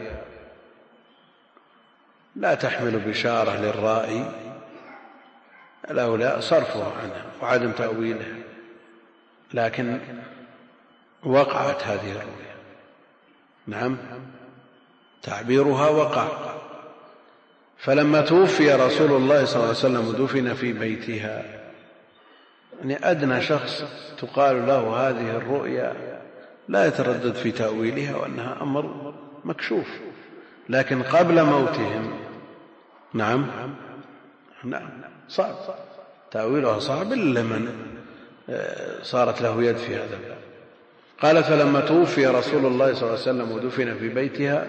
لا تحمل بشارة للرائي الأولى صرفها عنها وعدم تأويلها، لكن وقعت هذه الرؤيا، نعم تعبيرها وقع. فلما توفي رسول الله صلى الله عليه وسلم ودفن في بيتها، يعني أدنى شخص تقال له هذه الرؤيا لا يتردد في تأويلها وأنها أمر مكشوف، لكن قبل موتهم نعم صعب تأويلها، صعب إلا من صارت له يد في هذا الباب. قال فلما توفي رسول الله صلى الله عليه وسلم ودفن في بيتها،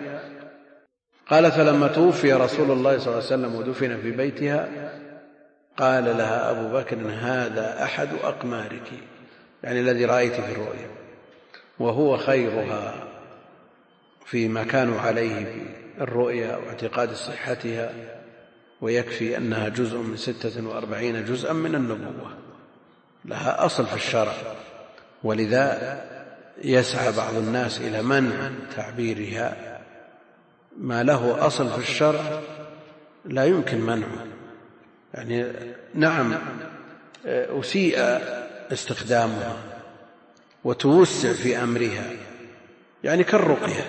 قال لها أبو بكر هذا أحد أقمارك، يعني الذي رأيت في الرؤيا، وهو خيرها فيما كانوا عليه في الرؤيا واعتقاد صحتها، ويكفي أنها جزء من 46 جزءا من النبوة، لها أصل في الشرع، ولذا يسعى بعض الناس إلى منع تعبيرها. ما له أصل في الشرع لا يمكن منعه، يعني نعم أسيء استخدامها وتوسع في أمرها، يعني كالرقية،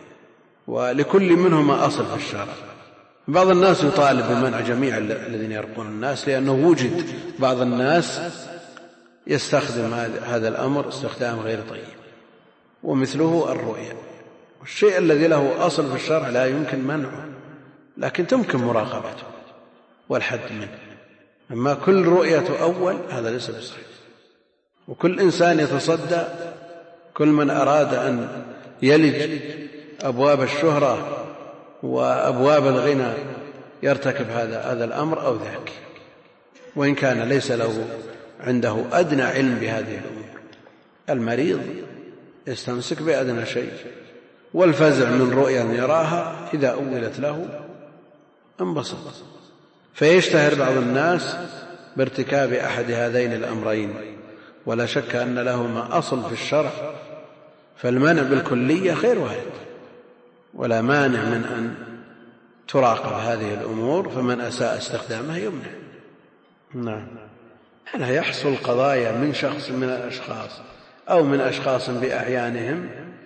ولكل منهما أصل في الشرع. بعض الناس يطالب بمنع جميع الذين يرقون الناس، لأنه وجد بعض الناس يستخدم هذا الأمر استخدام غير طيب، ومثله الرؤيا. والشيء الذي له أصل في الشرع لا يمكن منعه، لكن تمكن مراقبته والحد منه. أما كل رؤية تؤول هذا ليس بصحيح، وكل إنسان يتصدى، كل من أراد أن يلج أبواب الشهرة وأبواب الغنى يرتكب هذا الأمر أو ذاك، وإن كان ليس له عنده أدنى علم بهذه الأمور. المريض يستمسك بأدنى شيء، والفزع من رؤيا يراها إذا أولت له انبسط. فيشتهر بعض الناس بارتكاب أحد هذين الأمرين، ولا شك أن لهما أصل في الشرع، فالمنع بالكلية خير وارد، ولا مانع من أن تراقب هذه الأمور، فمن أساء استخدامها يمنع. نعم. هل يحصل قضايا من شخص من الأشخاص أو من أشخاص بأعيانهم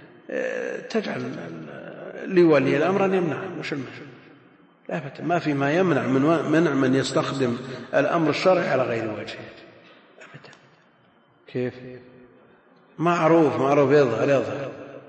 تجعل لولي الأمر أن يمنع، مش المنع، لا أبدا، ما في ما يمنع منع من يستخدم الأمر الشرعي على غير وجهه أبدا. كيف؟ معروف يظهر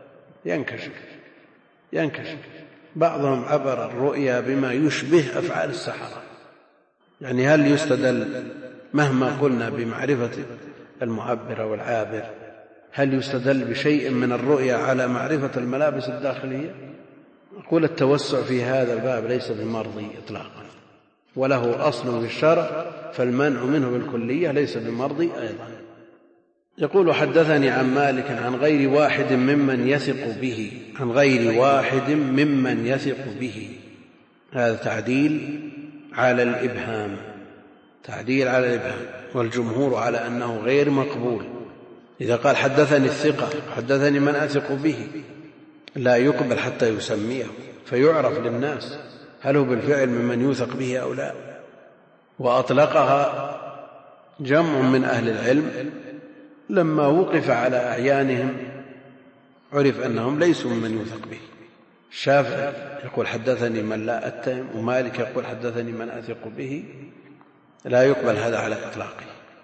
ينكشف. بعضهم عبر الرؤيا بما يشبه أفعال السحرة، يعني هل يستدل مهما قلنا بمعرفة المعبر والعابر، هل يستدل بشيء من الرؤيا على معرفة الملابس الداخلية؟ أقول التوسع في هذا الباب ليس بمرضي إطلاقا، وله أصل في الشرع، فالمنع منه بالكلية ليس بمرضي أيضا. يقول حدثني عن مالك عن غير واحد ممن يثق به، هذا تعديل على الإبهام، والجمهور على أنه غير مقبول. إذا قال حدثني الثقة، حدثني من أثق به، لا يقبل حتى يسميه فيعرف للناس هل هو بالفعل ممن يوثق به أو لا. وأطلقها جمع من أهل العلم لما وقف على أعيانهم عرف أنهم ليسوا ممن يوثق به. الشافعي يقول حدثني من لا أتهم، ومالك يقول حدثني من أثق به، لا يقبل هذا على إطلاقه.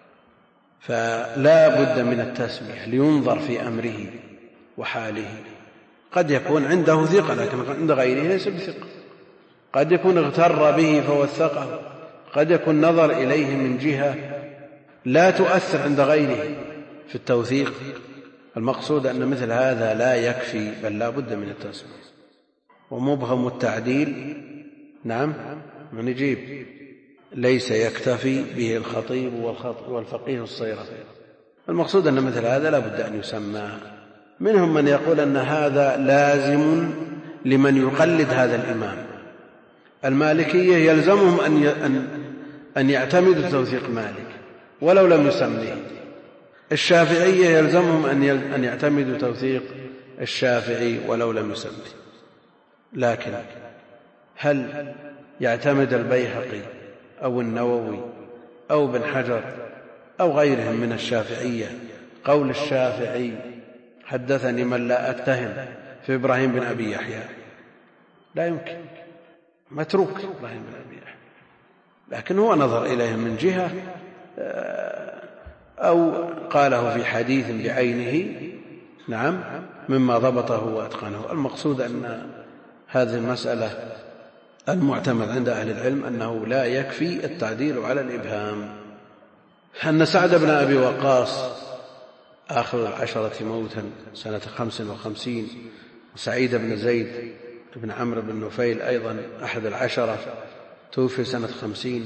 فلا بد من التسمية لينظر في أمره وحاله. قد يكون عنده ثقة لكن عند غيره ليس بثقة، قد يكون اغتر به فوثقه، قد يكون نظر إليه من جهة لا تؤثر عند غيره في التوثيق. المقصود أن مثل هذا لا يكفي، بل لا بد من التسمية. ومبهم التعديل نعم من يجيب ليس يكتفي به الخطيب والفقيه الصيرفي. المقصود أن مثل هذا لا بد أن يسمى. منهم من يقول أن هذا لازم لمن يقلد هذا الإمام. المالكية يلزمهم أن يعتمدوا توثيق مالك ولو لم يسميه. الشافعية يلزمهم أن يعتمدوا توثيق الشافعي ولو لم يسميه. لكن هل يعتمد البيهقي أو النووي أو ابن حجر أو غيرهم من الشافعية قول الشافعي حدثني من لا أتهم في إبراهيم بن أبي يحيى؟ لا يمكن، متروك إبراهيم بن أبي يحيى، لكن هو نظر إليه من جهة أو قاله في حديث بعينه، نعم، مما ضبطه وأتقنه. المقصود أن هذه المسألة المعتمد عند أهل العلم أنه لا يكفي التعديل على الإبهام. أن سعد بن أبي وقاص آخر العشرة موتا سنة 55، وسعيد بن زيد بن عمرو بن نفيل أيضا أحد العشرة توفي سنة 50،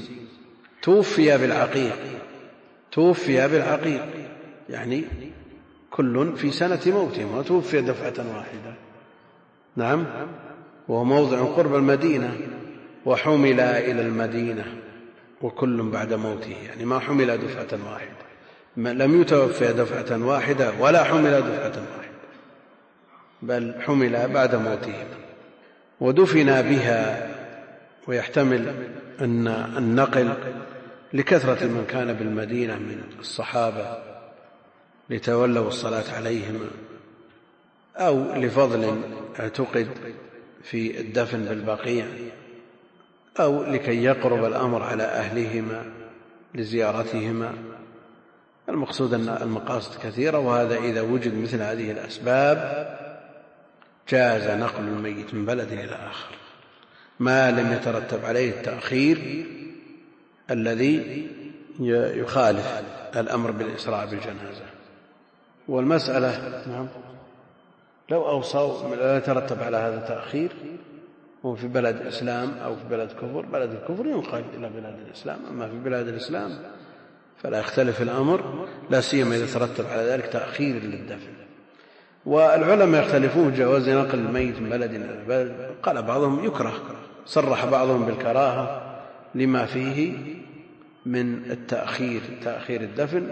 توفي بالعقيق، يعني كل في سنة موتهم، وتوفي دفعة واحدة، نعم، وهو موضع قرب المدينة، وحمل إلى المدينة وكل بعد موته، يعني ما حمل دفعة واحدة، لم يتوفى دفعة واحدة ولا حمل دفعة واحدة، بل حمل بعد موتهم ودفن بها. ويحتمل أن النقل لكثرة من كان بالمدينة من الصحابة لتولوا الصلاة عليهم، أو لفضل اعتقد في الدفن بالبقيع، أو لكي يقرب الأمر على أهلهما لزيارتهما. المقصود أن المقاصد كثيرة، وهذا إذا وجد مثل هذه الأسباب جاز نقل الميت من بلد إلى آخر ما لم يترتب عليه التأخير الذي يخالف الأمر بالإسراع بالجنازة. والمسألة، نعم، لو أوصوا لا يترتب على هذا التأخير هو في بلد إسلام أو في بلد كفر، بلد الكفر ينقل إلى بلاد الإسلام، أما في بلاد الإسلام فلا يختلف الأمر، لا سيما إذا ترتب على ذلك تأخير للدفن. والعلماء يختلفون جواز نقل الميت من بلد إلى بلد. قال بعضهم يكره، صرح بعضهم بالكراهة لما فيه من التأخير، تأخير الدفن،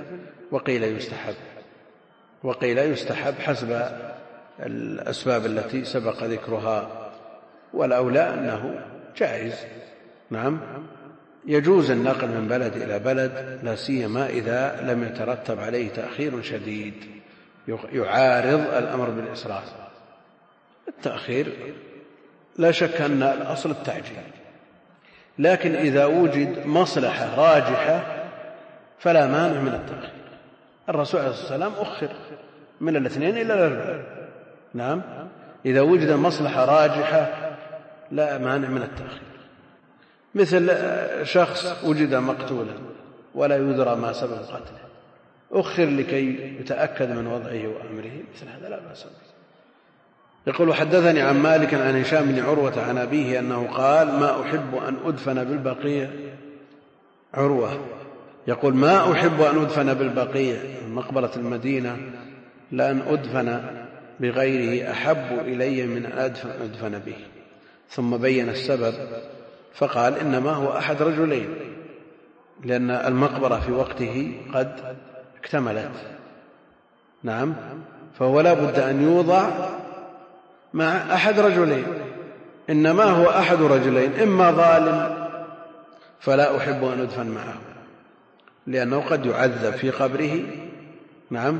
وقيل يستحب حسب الأسباب التي سبق ذكرها، والأولى أنه جائز، نعم، يجوز النقل من بلد إلى بلد، لا سيما إذا لم يترتب عليه تأخير شديد يعارض الأمر بالإسراع. التأخير لا شك أن الأصل التعجيل، لكن إذا وجد مصلحة راجحة فلا مانع من التأخير. الرسول عليه الصلاة والسلام أخر من 2 إلى 4، نعم، إذا وجد مصلحة راجحة لا مانع من التأخير. مثل شخص وجد مقتولا ولا يدرى ما سبب قتله، أخر لكي يتأكد من وضعه وأمره، مثل هذا لا بأس به. يقول: حدثني عن مالك عن هشام بن عروة عن أبيه أنه قال: ما أحب أن أدفن بالبقيع. عروة يقول: ما أحب أن أدفن بالبقيع، مقبرة المدينة، لأن أدفن بغيره أحب إلي من أن أدفن به. ثم بين السبب فقال: إنما هو أحد رجلين، لأن المقبرة في وقته قد اكتملت، نعم، فهو لا بد أن يوضع مع أحد رجلين. إنما هو أحد رجلين، إما ظالم فلا أحب أن أدفن معه لأنه قد يعذب في قبره، نعم،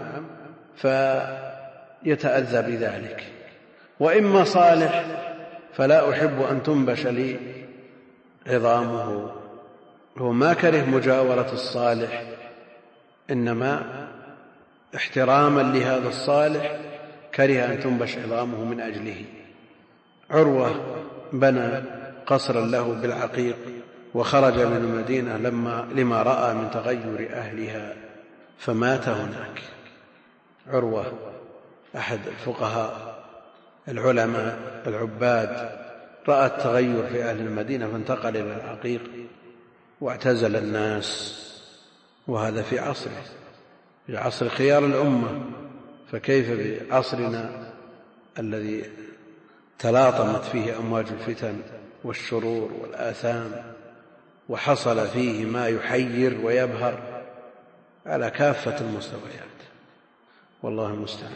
فيتأذى بذلك، وإما صالح فلا أحب أن تنبش لي عظامه. هو ما كره مجاورة الصالح، إنما احتراما لهذا الصالح كره أن تنبش عظامه من أجله. عروة بنى قصرا له بالعقيق وخرج من المدينة لما رأى من تغير أهلها فمات هناك. عروة أحد الفقهاء العلماء العباد رأى التغير في أهل المدينة فانتقل إلى العقيق واعتزل الناس، وهذا في عصره، في عصر خيار الأمة، فكيف بعصرنا الذي تلاطمت فيه أمواج الفتن والشرور والآثام، وحصل فيه ما يحير ويبهر على كافة المستويات، والله المستعان.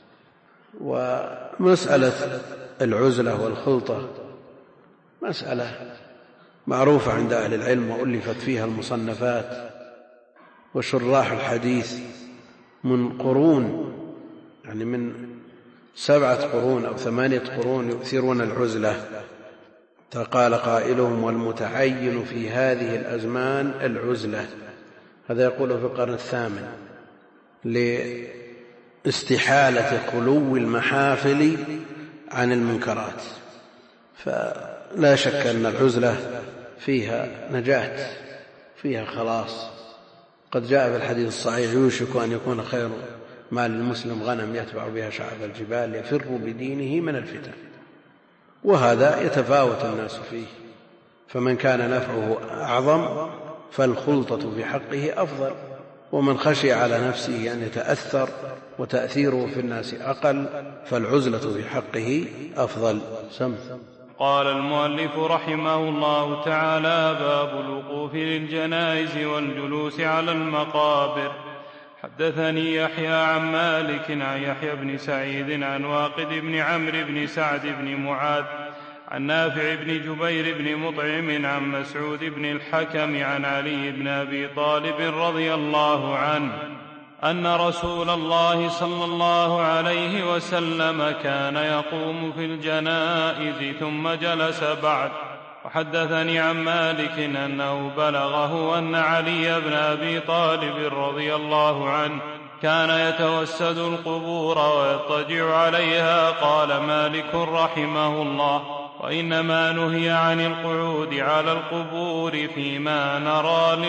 ومسألة العزلة والخلطة مسألة معروفة عند أهل العلم، وألفت فيها المصنفات، وشراح الحديث من قرون، يعني من 7 قرون أو 8 قرون يؤثرون العزلة. قال قائلهم: والمتعين في هذه الأزمان العزلة. هذا يقول في القرن 8 لاستحالة خلو المحافل عن المنكرات. فلا شك أن العزلة فيها نجاة، فيها خلاص. قد جاء في الحديث الصحيح: يوشك أن يكون خير مال المسلم غنم يتبع بها شعب الجبال يفر بدينه من الفتن. وهذا يتفاوت الناس فيه، فمن كان نفعه أعظم فالخلطة في حقه أفضل، ومن خشي على نفسه أن يتأثر وتأثيره في الناس أقل فالعزلة في حقه أفضل. قال المؤلف رحمه الله تعالى: باب الوقوف للجنائز والجلوس على المقابر. حدثني يحيى عن مالك عن يحيى بن سعيد عن واقد بن عمرو بن سعد بن معاذ عن نافع بن جبير بن مطعم عن مسعود بن الحكم عن علي بن أبي طالب رضي الله عنه أن رسول الله صلى الله عليه وسلم كان يقوم في الجنائز ثم جلس بعد. وحدثني عن مالك أنه بلغه أن علي بن أبي طالب رضي الله عنه كان يتوسد القبور ويضطجع عليها. قال مالك رحمه الله: وإنما نهي عن القعود على القبور فيما نرى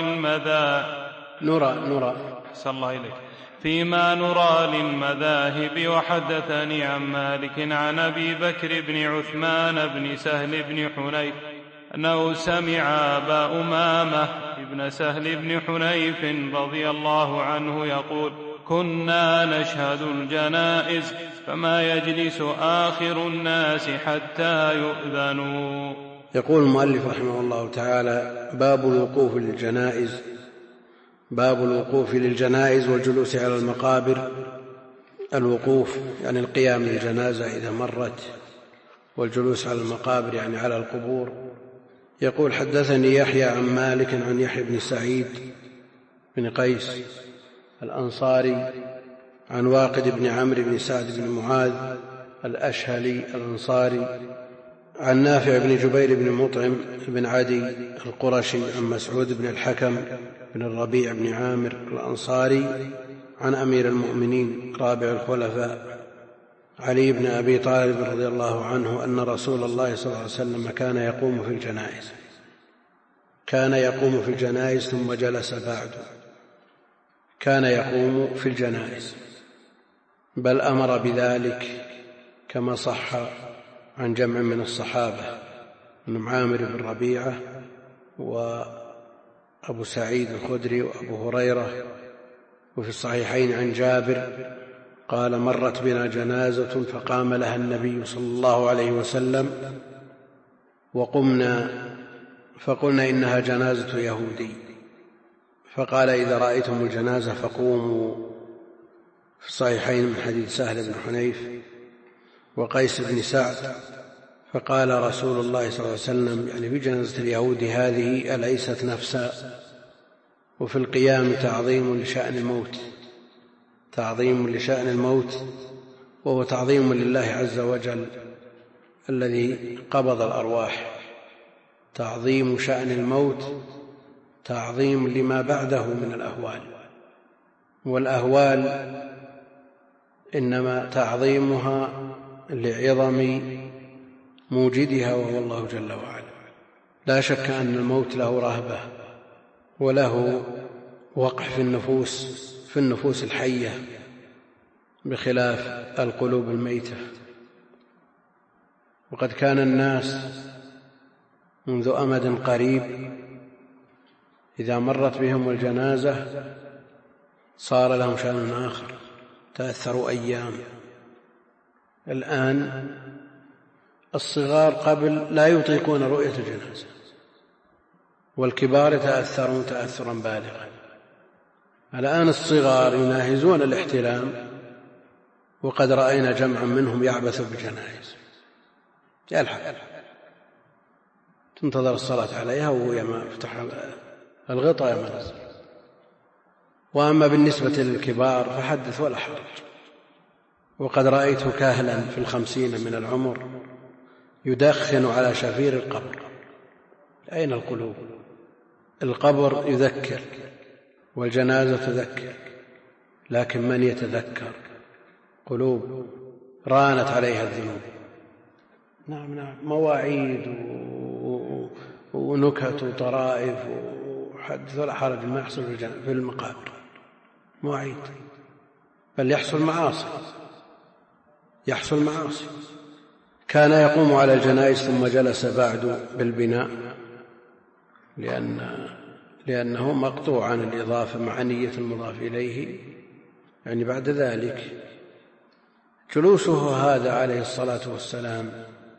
للمذاهب. وحدثني عن مالك عن أبي بكر بن عثمان بن سهل بن حنيف أنه سمع أبا أمامة بن سهل بن حنيف رضي الله عنه يقول: كنا نشهد الجنائز فما يجلس آخر الناس حتى يؤذنوا. يقول المؤلف رحمه الله تعالى: باب الوقوف للجنائز والجلوس على المقابر. الوقوف يعني القيام للجنازة إذا مرت، والجلوس على المقابر يعني على القبور. يقول: حدثني يحيى عن مالك عن يحيى بن سعيد بن قيس الأنصاري عن واقد بن عمرو بن سعد بن معاذ الأشهلي الأنصاري عن نافع بن جبير بن مطعم بن عدي القرشي عن مسعود بن الحكم بن الربيع بن عامر الأنصاري عن أمير المؤمنين رابع الخلفاء علي بن أبي طالب رضي الله عنه أن رسول الله صلى الله عليه وسلم كان يقوم في الجنائز ثم جلس بعد. كان يقوم في الجنائز، بل أمر بذلك كما صح عن جمع من الصحابة من عامر بن ربيعة وأبو سعيد الخدري وأبو هريرة. وفي الصحيحين عن جابر قال: مرت بنا جنازة فقام لها النبي صلى الله عليه وسلم وقمنا فقلنا: إنها جنازة يهودي. فقال: إذا رأيتم الجنازة فقوموا. في الصحيحين من حديث سهل بن حنيف وقيس بن سعد. فقال رسول الله صلى الله عليه وسلم يعني في جنازة اليهود: هذه أليست نفسا؟ وفي القيام تعظيم لشأن الموت، وهو تعظيم لله عز وجل الذي قبض الأرواح. تعظيم شأن الموت تعظيم لما بعده من الأهوال، والأهوال إنما تعظيمها لعظم موجدها وهو الله جل وعلا. لا شك أن الموت له رهبة وله وقع في النفوس الحية بخلاف القلوب الميتة. وقد كان الناس منذ أمد قريب إذا مرت بهم الجنازة صار لهم شأن آخر، تأثروا أيام. الآن الصغار قبل لا يطيقون رؤية الجنازة، والكبار يتأثرون تأثرا بالغا. الآن الصغار يناهزون الاحتلام، وقد رأينا جمعا منهم يعبث بالجنائز، يلحق تنتظر الصلاة عليها وهو ما فتح الغطاء يا منزل. وأما بالنسبة للكبار فحدث ولا حرج. وقد رأيت كاهلا في 50 من العمر يدخن على شفير القبر. أين القلوب؟ القبر يذكر والجنازة تذكر، لكن من يتذكر؟ قلوب رانت عليها الذنوب. نعم، مواعيد ونكت وطرائف وحدث ولا حرج ما يحصل في المقابر، مواعيد، بل يحصل معاصي. كان يقوم على الجنائز ثم جلس بعد بالبناء لأنه مقطوع عن الإضافة مع نية المضاف إليه، يعني بعد ذلك. جلوسه هذا عليه الصلاة والسلام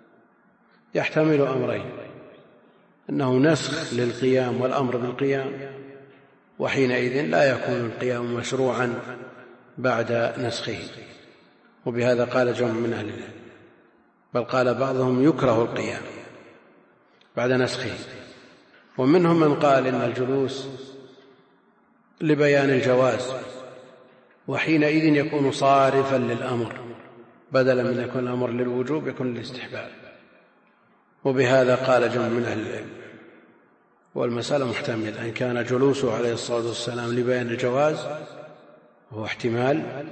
يحتمل أمرين: أنه نسخ للقيام والأمر بالقيام، وحينئذ لا يكون القيام مشروعا بعد نسخه، وبهذا قال جمع من أهل العلم، بل قال بعضهم يكره القيام بعد نسخه. ومنهم من قال إن الجلوس لبيان الجواز، وحينئذ يكون صارفا للأمر، بدلا من يكون الأمر للوجوب يكون للاستحباب، وبهذا قال جمع من أهل العلم. والمسألة محتملة، إن كان جلوسه عليه الصلاة والسلام لبيان الجواز وهو احتمال،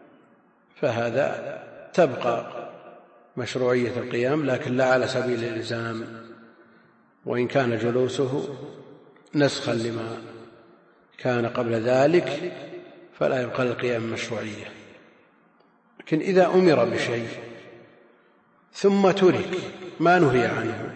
فهذا تبقى مشروعية القيام، لكن لا على سبيل الإلزام. وإن كان جلوسه نسخا لما كان قبل ذلك فلا يبقى للقيام مشروعية. لكن إذا أمر بشيء ثم ترك ما نهي عنه،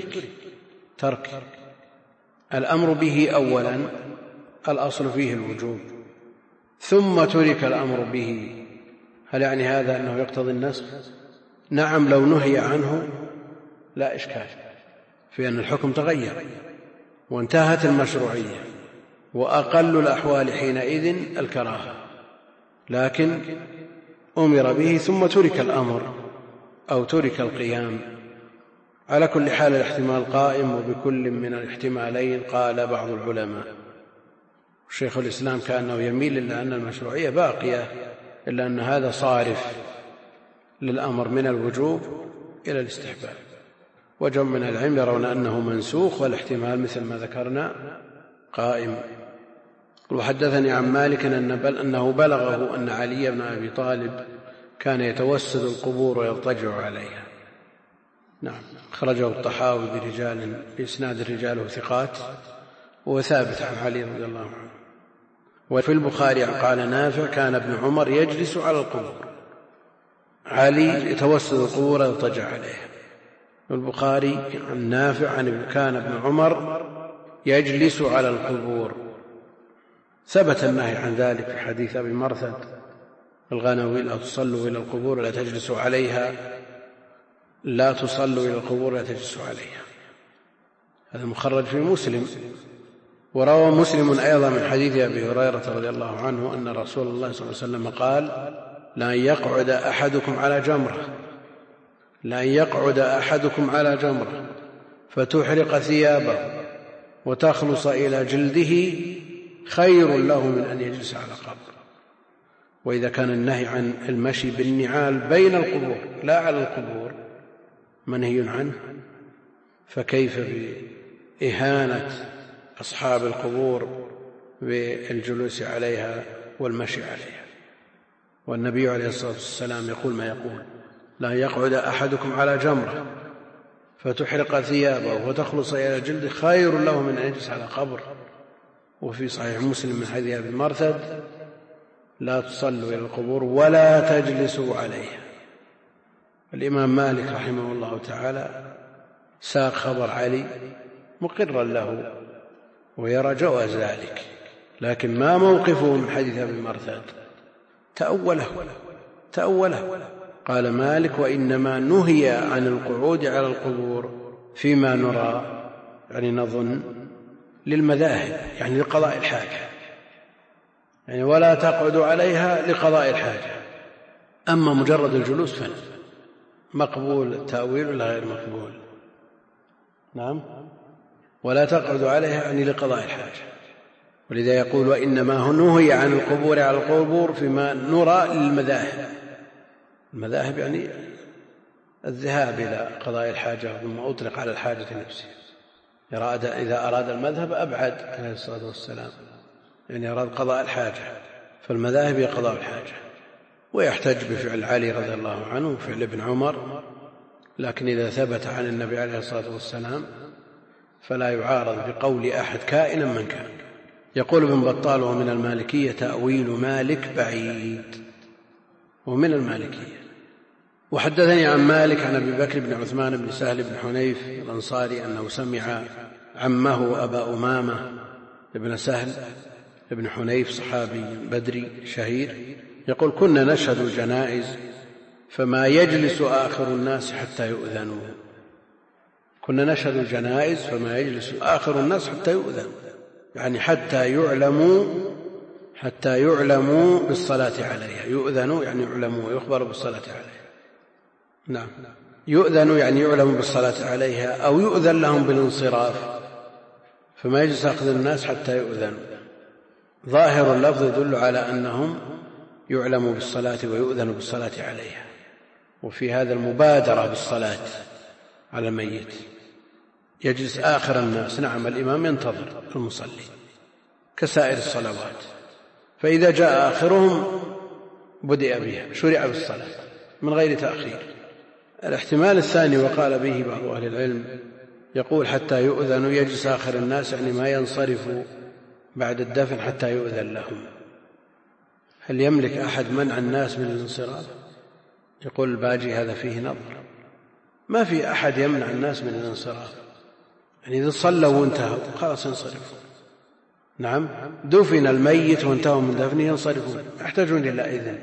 ترك الأمر به أولا الأصل فيه الوجوب، ثم ترك الأمر به، هل يعني هذا أنه يقتضي النسخ؟ نعم، لو نهي عنه لا إشكال في أن الحكم تغير وانتهت المشروعية، وأقل الأحوال حينئذ الكراهة. لكن أمر به ثم ترك الأمر أو ترك القيام، على كل حال الاحتمال قائم، وبكل من الاحتمالين قال بعض العلماء. الشيخ الإسلام كأنه يميل إلى أن المشروعية باقية، إلا أن هذا صارف للأمر من الوجوب إلى الاستحباب. وجمع من العلم يرون أنه منسوخ، والاحتمال مثل ما ذكرنا قائم. وحدثني عن مالك أنه بلغه أن علي بن أبي طالب كان يتوسد القبور ويضطجع عليها. نعم، خرجه الطحاوي برجال بإسناد رجاله ثقات، وثابت عن علي رضي الله عنه. وفي البخاري قال نافع كان ابن عمر يجلس على القبور، علي يتوسد القبور ويضطجع عليها. البخاري عن نافع كان ابن عمر يجلس على القبور. ثبت النهي عن ذلك في حديث أبي مرثد الغنوي: لا تصلوا إلى القبور لا تجلسوا عليها، لا تصلوا إلى القبور لا تجلسوا عليها. هذا مخرج في مسلم. وروى مسلم أيضا من حديث أبي هريرة رضي الله عنه أن رسول الله صلى الله عليه وسلم قال: لأن يقعد أحدكم على جمرة فتحرق ثيابه وتخلص إلى جلده خير له من أن يجلس على قبر. وإذا كان النهي عن المشي بالنعال بين القبور لا على القبور منهي عنه، فكيف بإهانة أصحاب القبور بالجلوس عليها والمشي عليها؟ والنبي عليه الصلاة والسلام يقول ما يقول: لا يقعد أحدكم على جمرة فتحرق ثيابه وتخلص إلى جلده خير له من أن يجلس على قبر. وفي صحيح مسلم من حديث أبي مرثد: لا تصلوا إلى القبور ولا تجلسوا عليها. الإمام مالك رحمه الله تعالى ساق خبر علي مقرا له ويرى جواز ذلك، لكن ما موقفه من حديث أبي مرثد؟ تأوله. قال مالك: وإنما نهي عن القعود على القبور فيما نرى، يعني نظن، للمذاهب، يعني لقضاء الحاجة، يعني ولا تقعدوا عليها لقضاء الحاجة. أما مجرد الجلوس فلا، مقبول التأويل ولا غير مقبول؟ نعم، ولا تقعدوا عليها يعني لقضاء الحاجة. ولذا يقول: وإنما نهي عن القبور على القبور فيما نرى للمذاهب. المذاهب يعني الذهاب إلى قضاء الحاجة، ثم أطلق على الحاجة نفسها. إذا أراد المذهب أبعد عليه الصلاة والسلام، يعني أراد قضاء الحاجة، فالمذاهب هي قضاء الحاجة. ويحتج بفعل علي رضي الله عنه وفعل ابن عمر، لكن إذا ثبت عن النبي عليه الصلاة والسلام فلا يعارض بقول أحد كائنا من كان. يقول ابن بطال: ومن المالكية تأويل مالك بعيد. ومن المالكية. وحدثني عن مالك عن أبي بكر بن عثمان بن سهل بن حنيف الأنصاري أنه سمع عمه أبا أمامة بن سهل بن حنيف صحابي بدري شهير يقول: كنا نشهد الجنائز فما يجلس آخر الناس حتى يؤذنوا. كنا نشهد الجنائز فما يجلس آخر الناس حتى يؤذنوا، يعني حتى يعلموا بالصلاة عليها. يؤذنوا يعني يعلموا ويخبروا بالصلاة عليها. نعم، يؤذنوا يعني يعلموا بالصلاة عليها، أو يؤذن لهم بالانصراف، فما يجلس آخر الناس حتى يؤذنوا. ظاهر اللفظ يدل على أنهم يعلموا بالصلاة ويؤذن بالصلاة عليها، وفي هذا المبادرة بالصلاة على الميت. يجلس آخر الناس، نعم، الإمام ينتظر المصلي كسائر الصلوات، فإذا جاء آخرهم بدأ بها، شرع بالصلاة من غير تأخير. الاحتمال الثاني وقال به بعض أهل العلم يقول: حتى يؤذن، يجلس آخر الناس يعني ما ينصرف بعد الدفن حتى يؤذن لهم. هل يملك أحد منع الناس من الانصراف؟ يقول الباجي: هذا فيه نظر، ما في أحد يمنع الناس من الانصراف، يعني إذا صلوا وانتهوا خلاص ينصرفون. نعم، دفن الميت وانتهوا من دفنه ينصرفون، يحتاجون إلى إذن.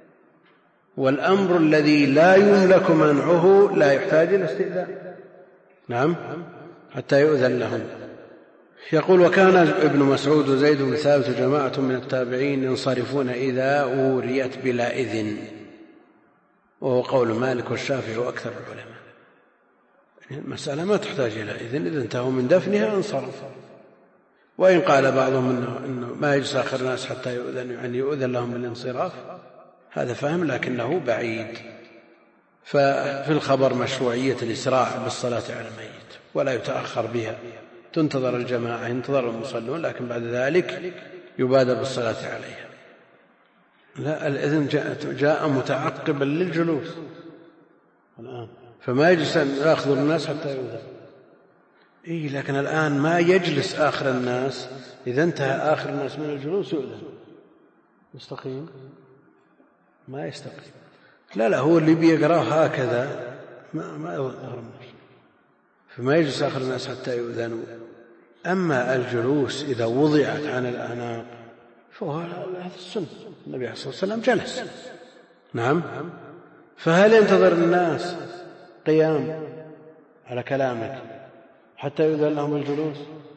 والأمر الذي لا يملك منعه لا يحتاج إلى استئذان. نعم، حتى يؤذن لهم. يقول: وكان ابن مسعود وزيد بن ثابت وجماعة من التابعين ينصرفون إذا أوريت بلا إذن، وهو قول مالك والشافعي وأكثر العلماء. المسألة ما تحتاج إلى إذن، إذا انتهوا من دفنها انصرف. وإن قال بعضهم إنه ما يجلس آخر الناس حتى يؤذن، يعني يؤذن لهم بالانصراف، هذا فهم لكنه بعيد. ففي الخبر مشروعية الإسراع بالصلاة على الميت ولا يتأخر بها، تنتظر الجماعة، ينتظر المصلون، لكن بعد ذلك يبادر بالصلاة عليها. لا، الإذن جاء متعقبا للجلوس الآن، فما يجلس أن يأخذ الناس حتى يؤذن. لكن الآن ما يجلس آخر الناس، إذا انتهى آخر الناس من الجلوس يؤذن. يستقيم؟ ما يستقيم. لا، هو اللي بيقرأه هكذا ما يظهر، فما يجلس آخر الناس حتى يؤذنوا. أما الجلوس إذا وضعت عن الأعناق فهو هذا السنة، النبي عليه الصلاة والسلام جلس. نعم، فهل ينتظر الناس قيام على كلامك حتى يؤذن لهم الجلوس؟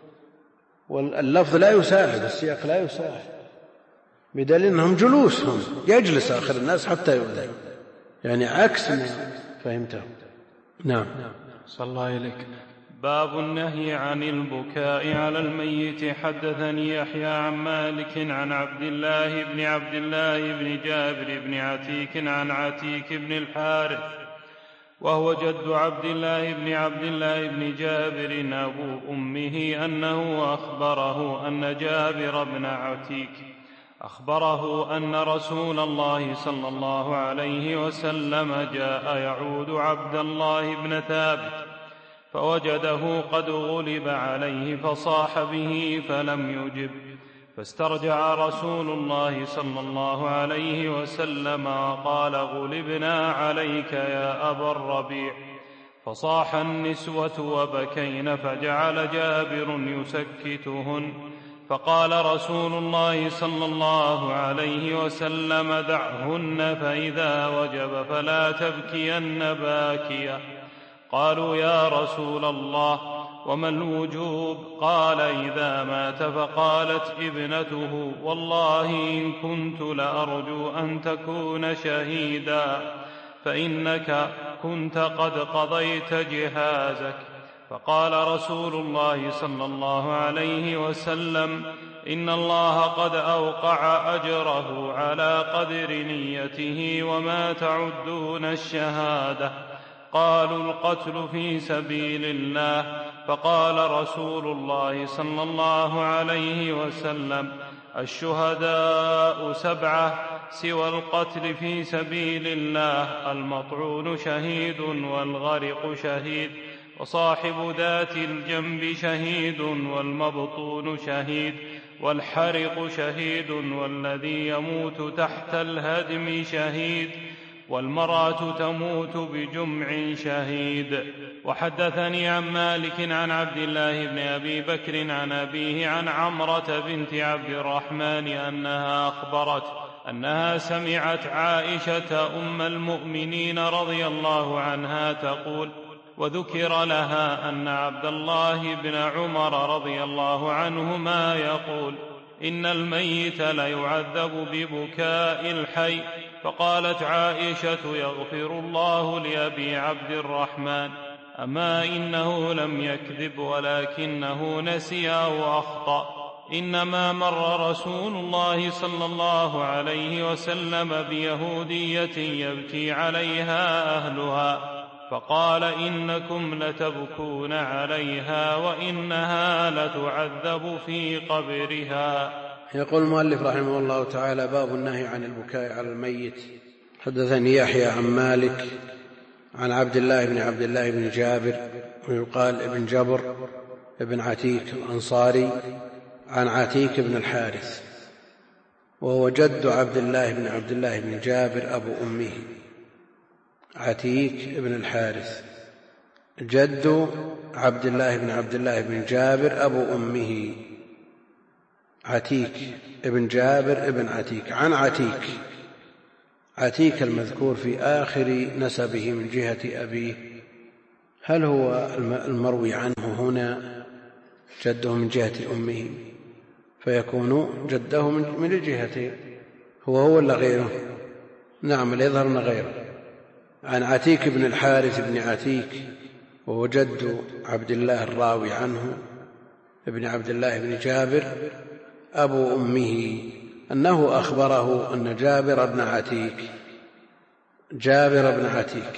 واللفظ لا يساعد، السياق لا يساعد، بدليل أنهم جلوسهم يجلس آخر الناس حتى يؤذن، يعني عكس ما فهمته. نعم. صلى الله إليك. باب النهي عن البكاء على الميت. حدثني يحيى عن مالك عن عبد الله بن جابر بن عتيك عن عتيك بن الحارث وهو جد عبد الله بن جابر أبو أمه أنه أخبره أن جابر بن عتيك أخبره أن رسول الله صلى الله عليه وسلم جاء يعود عبد الله بن ثابت فوجده قد غلب عليه فصاح به فلم يجب، فاسترجع رسول الله صلى الله عليه وسلم وقال: غلبنا عليك يا أبا الربيع. فصاح النسوة وبكين، فجعل جابر يسكتهن، فقال رسول الله صلى الله عليه وسلم: دعهن، فإذا وجب فلا تبكين باكيا. قالوا: يا رسول الله، وما الوجوب؟ قال: إذا مات. فقالت ابنته: والله إن كنت لأرجو أن تكون شهيدا، فإنك كنت قد قضيت جهازك. فقال رسول الله صلى الله عليه وسلم: إن الله قد أوقع أجره على قدر نيته، وما تعدون الشهادة؟ قالوا: القتل في سبيل الله. فقال رسول الله صلى الله عليه وسلم: الشهداء 7 سوى القتل في سبيل الله: المطعون شهيد، والغرق شهيد، وصاحب ذات الجنب شهيد، والمبطون شهيد، والحرق شهيد، والذي يموت تحت الهدم شهيد، والمرأة تموت بجمع شهيد. وحدثني عن مالك عن عبد الله بن أبي بكر عن أبيه عن عمرة بنت عبد الرحمن أنها أخبرت أنها سمعت عائشة أم المؤمنين رضي الله عنها تقول: وذكر لها أن عبد الله بن عمر رضي الله عنهما يقول: إن الميت ليعذب ببكاء الحي. فقالت عائشة: يغفر الله لأبي عبد الرحمن، أما إنه لم يكذب، ولكنه نسي أو أخطأ، إنما مر رسول الله صلى الله عليه وسلم بيهودية يبكي عليها أهلها، فقال: إنكم لتبكون عليها، وإنها لتعذب في قبرها. يقول المؤلف رحمه الله تعالى: باب النهي عن البكاء على الميت. حدثني يحيى عن مالك عن عبد الله بن جابر، ويقال ابن جبر ابن عتيك الأنصاري، عن عتيك بن الحارث، وهو جد عبد الله بن جابر أبو أمه. عتيك بن الحارث جد عبد الله بن جابر أبو أمه، عتيك ابن جابر ابن عتيك عن عتيك المذكور في آخر نسبه من جهة أبيه. هل هو المروي عنه هنا جده من جهة أمه، فيكون جده من الجهتين، هو ولا غيره؟ نعم، يظهرنا غيره. عن عتيك بن الحارث بن عتيك، وهو جد عبد الله الراوي عنه ابن عبد الله بن جابر أبو أمه، أنه أخبره أن جابر بن عتيك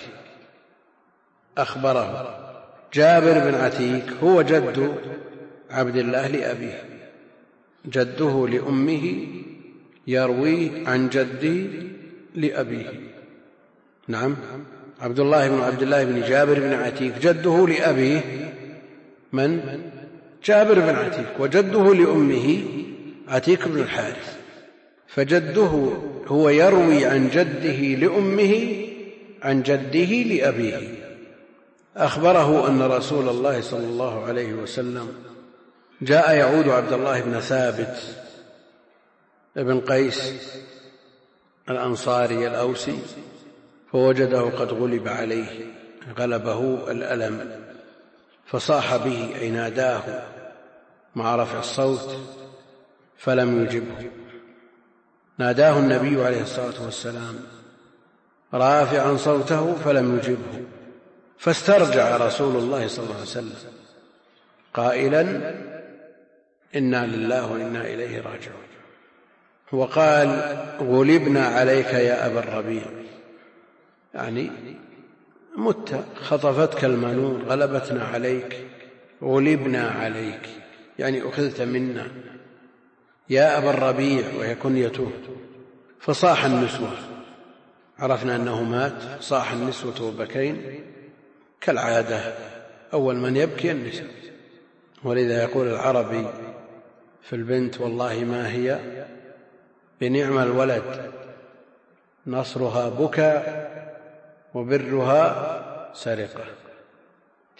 أخبره. جابر بن عتيك هو جد عبد الله لأبيه، جده لأمه يروي عن جده لأبيه. نعم، عبد الله بن جابر بن عتيك جده لأبيه من؟ جابر بن عتيك، وجده لأمه عتيك بن الحارث، فجده هو يروي عن جده لأمه عن جده لأبيه. أخبره أن رسول الله صلى الله عليه وسلم جاء يعود عبد الله بن ثابت ابن قيس الأنصاري الأوسي، فوجده قد غلب عليه، غلبه الألم، فصاح به أي ناداه مع رفع الصوت فلم يجبه. ناداه النبي عليه الصلاة والسلام رافعا صوته فلم يجبه، فاسترجع رسول الله صلى الله عليه وسلم قائلا: إنا لله وإنا إليه راجعون. وقال: غلبنا عليك يا أبا الربيع، يعني مت، خطفتك المنون، غلبتنا عليك، غلبنا عليك يعني أخذت منا، يا أبا الربيع، وهي كنيته. فصاح النسوة، عرفنا أنه مات، صاح النسوة وبكين كالعادة، أول من يبكي النساء. ولذا يقول العربي في البنت: والله ما هي بنعم الولد، نصرها بكى وبرها سرقة.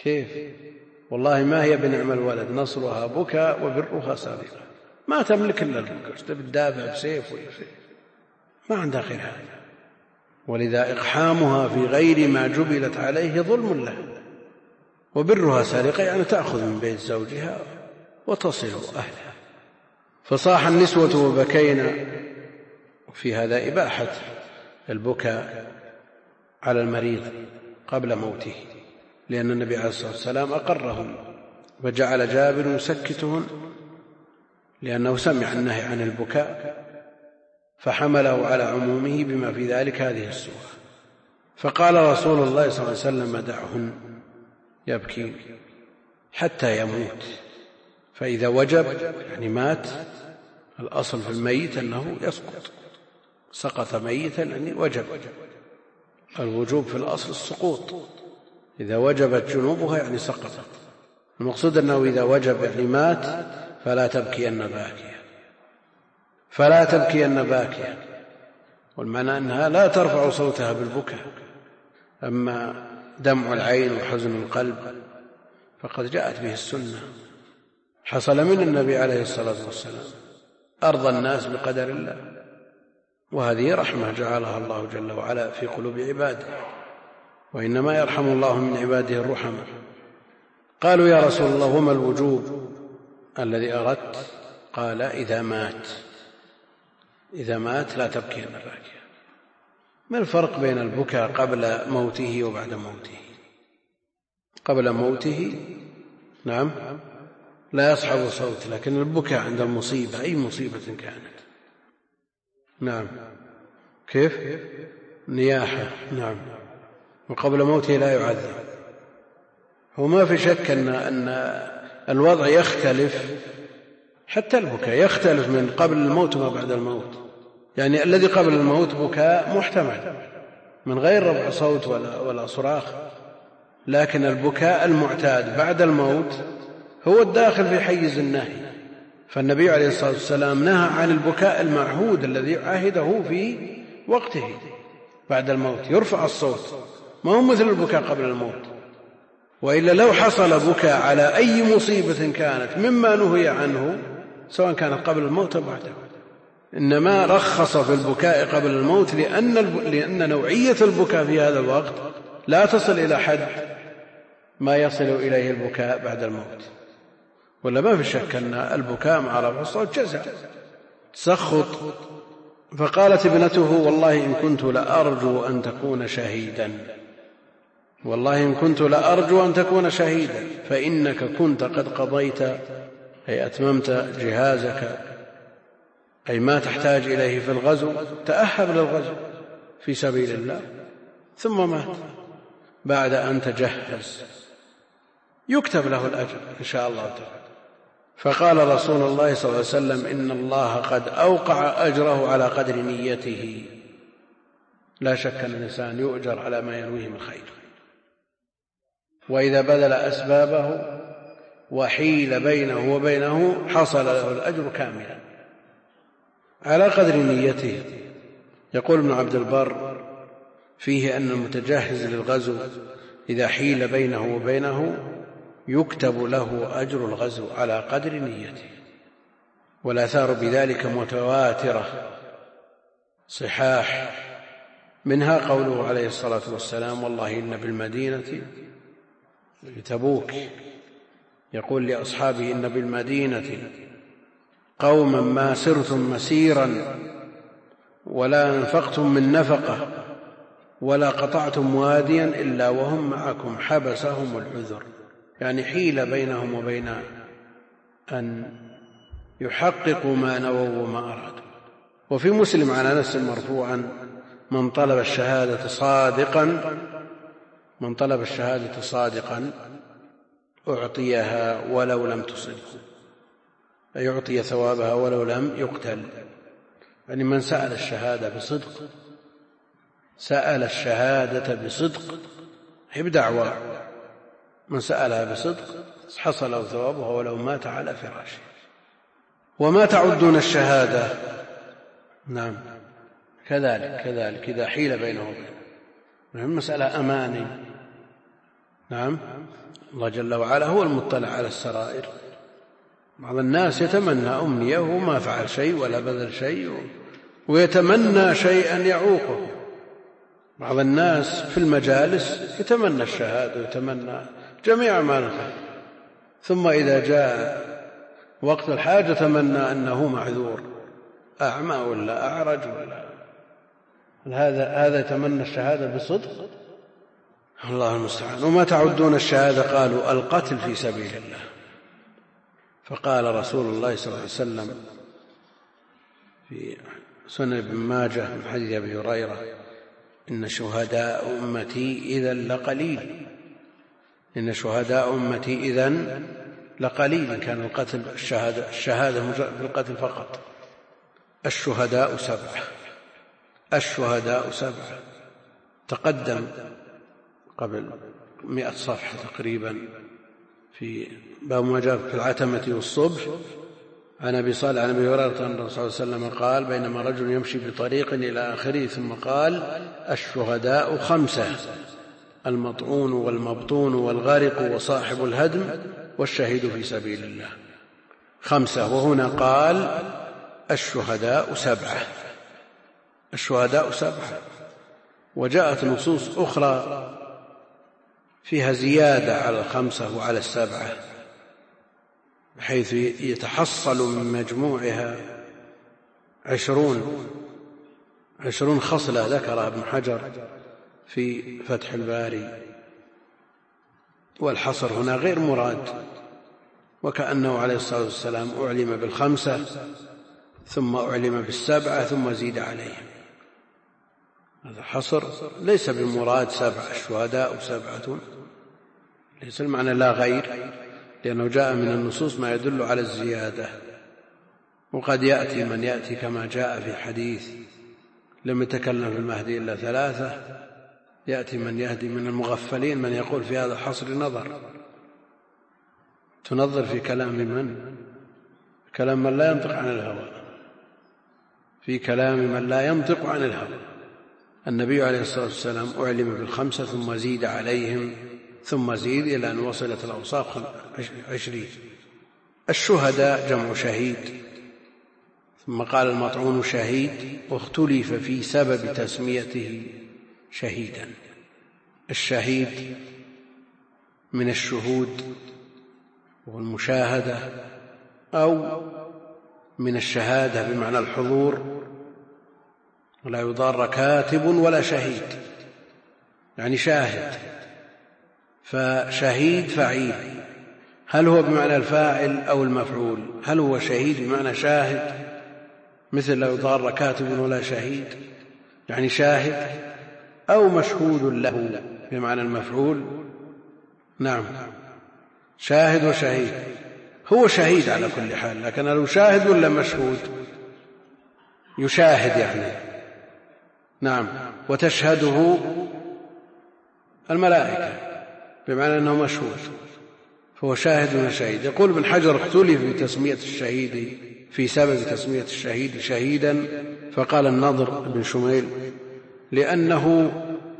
كيف؟ والله ما هي بنعم الولد، نصرها بكى وبرها سرقة. ما تملك إلا البكاء، تدافع بسيف ولا شيء، ما عندها خير هذا. ولذا إقحامها في غير ما جبلت عليه ظلم له. وبرها سرقة يعني تأخذ من بيت زوجها وتصل أهلها. فصاح النسوة وبكينا. وفي هذا إباحة البكاء على المريض قبل موته، لأن النبي عليه الصلاة والسلام أقرهم وجعل جابر يسكتهن، لأنه سمع النهي عن البكاء فحمله على عمومه بما في ذلك هذه السورة. فقال رسول الله صلى الله عليه وسلم: دعهن يبكي حتى يموت، فإذا وجب يعني مات. الأصل في الميت أنه يسقط، سقط ميتا يعني وجب. الوجوب في الأصل السقوط، إذا وجبت جنوبها يعني سقطت. المقصود أنه إذا وجب يعني مات فلا تبكين باكيا، فلا تبكين باكيا، والمعنى أنها لا ترفع صوتها بالبكاء. أما دمع العين وحزن القلب فقد جاءت به السنة، حصل من النبي عليه الصلاة والسلام، أرضى الناس بقدر الله، وهذه رحمة جعلها الله جل وعلا في قلوب عباده، وإنما يرحم الله من عباده الرحمة. قالوا: يا رسول الله وما الوجوب الذي أردت؟ قال: إذا مات لا تبكين الراكية. ما الفرق بين البكاء قبل موته وبعد موته؟ قبل موته نعم لا يصحب صوت، لكن البكاء عند المصيبة أي مصيبة كانت نعم كيف؟ نياحة نعم. وقبل موته لا يعذب. وما في شك أن الوضع يختلف، حتى البكاء يختلف من قبل الموت وما بعد الموت. يعني الذي قبل الموت بكاء محتمل من غير رفع صوت ولا صراخ، لكن البكاء المعتاد بعد الموت هو الداخل في حيز النهي. فالنبي عليه الصلاة والسلام نهى عن البكاء المعهود الذي عاهده في وقته بعد الموت، يرفع الصوت، ما هو مثل البكاء قبل الموت. وإلا لو حصل بكاء على أي مصيبة كانت مما نهي عنه سواء كانت قبل الموت أو بعده، إنما رخص في البكاء قبل الموت لأن نوعية البكاء في هذا الوقت لا تصل إلى حد ما يصل إليه البكاء بعد الموت. ولا ما في شك أن البكاء مع رفع الصوت جزع تسخط. فقالت ابنته: والله إن كنت لأرجو أن تكون شهيدا، والله إن كنت لأرجو أن تكون شهيدا، فإنك كنت قد قضيت أي أتممت جهازك، أي ما تحتاج إليه في الغزو، تأهب للغزو في سبيل الله، ثم مات بعد أن تجهز، يكتب له الأجر إن شاء الله تعالى. فقال رسول الله صلى الله عليه وسلم: إن الله قد أوقع أجره على قدر نيته. لا شك أن الإنسان يؤجر على ما ينويه من خير، وإذا بذل أسبابه وحيل بينه وبينه حصل له الأجر كاملا على قدر نيته. يقول ابن عبد البر فيه أن المتجهز للغزو إذا حيل بينه وبينه يكتب له أجر الغزو على قدر نيته. والآثار بذلك متواترة صحاح، منها قوله عليه الصلاة والسلام: والله إن بالمدينة تبوك، يقول لأصحابه: إن بالمدينة قوما ما سرتم مسيرا ولا أنفقتم من نفقة ولا قطعتم واديا إلا وهم معكم حبسهم العذر، يعني حيل بينهم وبين أن يحققوا ما نووا وما أرادوا. وفي مسلم عن أنس مرفوعا: من طلب الشهادة صادقا أعطيها ولو لم تصبه، أي يعطي ثوابها ولو لم يقتل. يعني من سأل الشهادة بصدق هي بدعوى، من سألها بصدق حصل له ثوابها ولو مات على فراشه. وما تعدون الشهادة؟ نعم كذلك إذا حيل بينه وبينه، المسألة أماني نعم، الله جل وعلا هو المطلع على السرائر. بعض الناس يتمنى أمنية وهو ما فعل شيء ولا بذل شيء، ويتمنى شيئا يعوقه. بعض الناس في المجالس يتمنى الشهادة ويتمنى جميع ما الخير، ثم إذا جاء وقت الحاجة تمنى أنه معذور، أعمى ولا أعرج ولا هذا يتمنى الشهادة بصدق؟ الله المستعان. وما تعدون الشهادة؟ قالوا القتل في سبيل الله. فقال رسول الله صلى الله عليه وسلم في سنن ابن ماجه من حديث أبي هريرة: إن شهداء أمتي إذن لقليل. إن شهداء أمتي إذن لقليل. كان القتل الشهادة بالقتل فقط. الشهداء 7. الشهداء 7 تقدم قبل 100 صفحة تقريبا في باب ما جاء في العتمة والصبح عن أبي صالح عن أبي هريرة أن الرسول صلى الله عليه وسلم قال: بينما رجل يمشي بطريق إلى آخره، ثم قال: الشهداء 5: المطعون والمبطون والغارق وصاحب الهدم والشهيد في سبيل الله. 5. وهنا قال: الشهداء 7. الشهداء 7. وجاءت نصوص أخرى فيها زيادة على 5 وعلى 7، بحيث يتحصل من مجموعها 20 خصلة ذكرها ابن حجر في فتح الباري. والحصر هنا غير مراد، وكأنه عليه الصلاة والسلام أعلم بال5 ثم أعلم بال7 ثم زيد عليهم. هذا حصر ليس بمراد 7. الشهداء 7 ليس المعنى لا غير، لأنه جاء من النصوص ما يدل على الزيادة. وقد يأتي من يأتي كما جاء في حديث: لم يتكلم في المهدي إلا 3. يأتي من يهدي من المغفلين من يقول في هذا الحصر نظر. تنظر في كلام من؟ كلام من لا ينطق عن الهوى. في كلام من لا ينطق عن الهوى. النبي عليه الصلاة والسلام أعلم بال5 ثم زيد عليهم ثم زيد إلى أن وصلت الأوصاف 20. الشهداء جمع شهيد. ثم قال: المطعون شهيد، واختلف في سبب تسميته شهيدا. الشهيد من الشهود والمشاهدة، أو من الشهادة بمعنى الحضور، ولا يضار كاتب ولا شهيد، يعني شاهد. فشهيد فعيل، هل هو بمعنى الفاعل أو المفعول؟ هل هو شهيد بمعنى شاهد، مثل لا يضار كاتب ولا شهيد يعني شاهد، أو مشهود له بمعنى المفعول؟ نعم، شاهد وشهيد. هو شهيد على كل حال، لكن هل شاهد ولا مشهود؟ يشاهد يعني. نعم. وتشهده الملائكة بمعنى أنه مشهود، فهو شاهد وشهيد. يقول ابن حجر: اختلف في تسمية الشهيد، في سبب تسمية الشهيد شهيدا. فقال النضر بن شميل: لأنه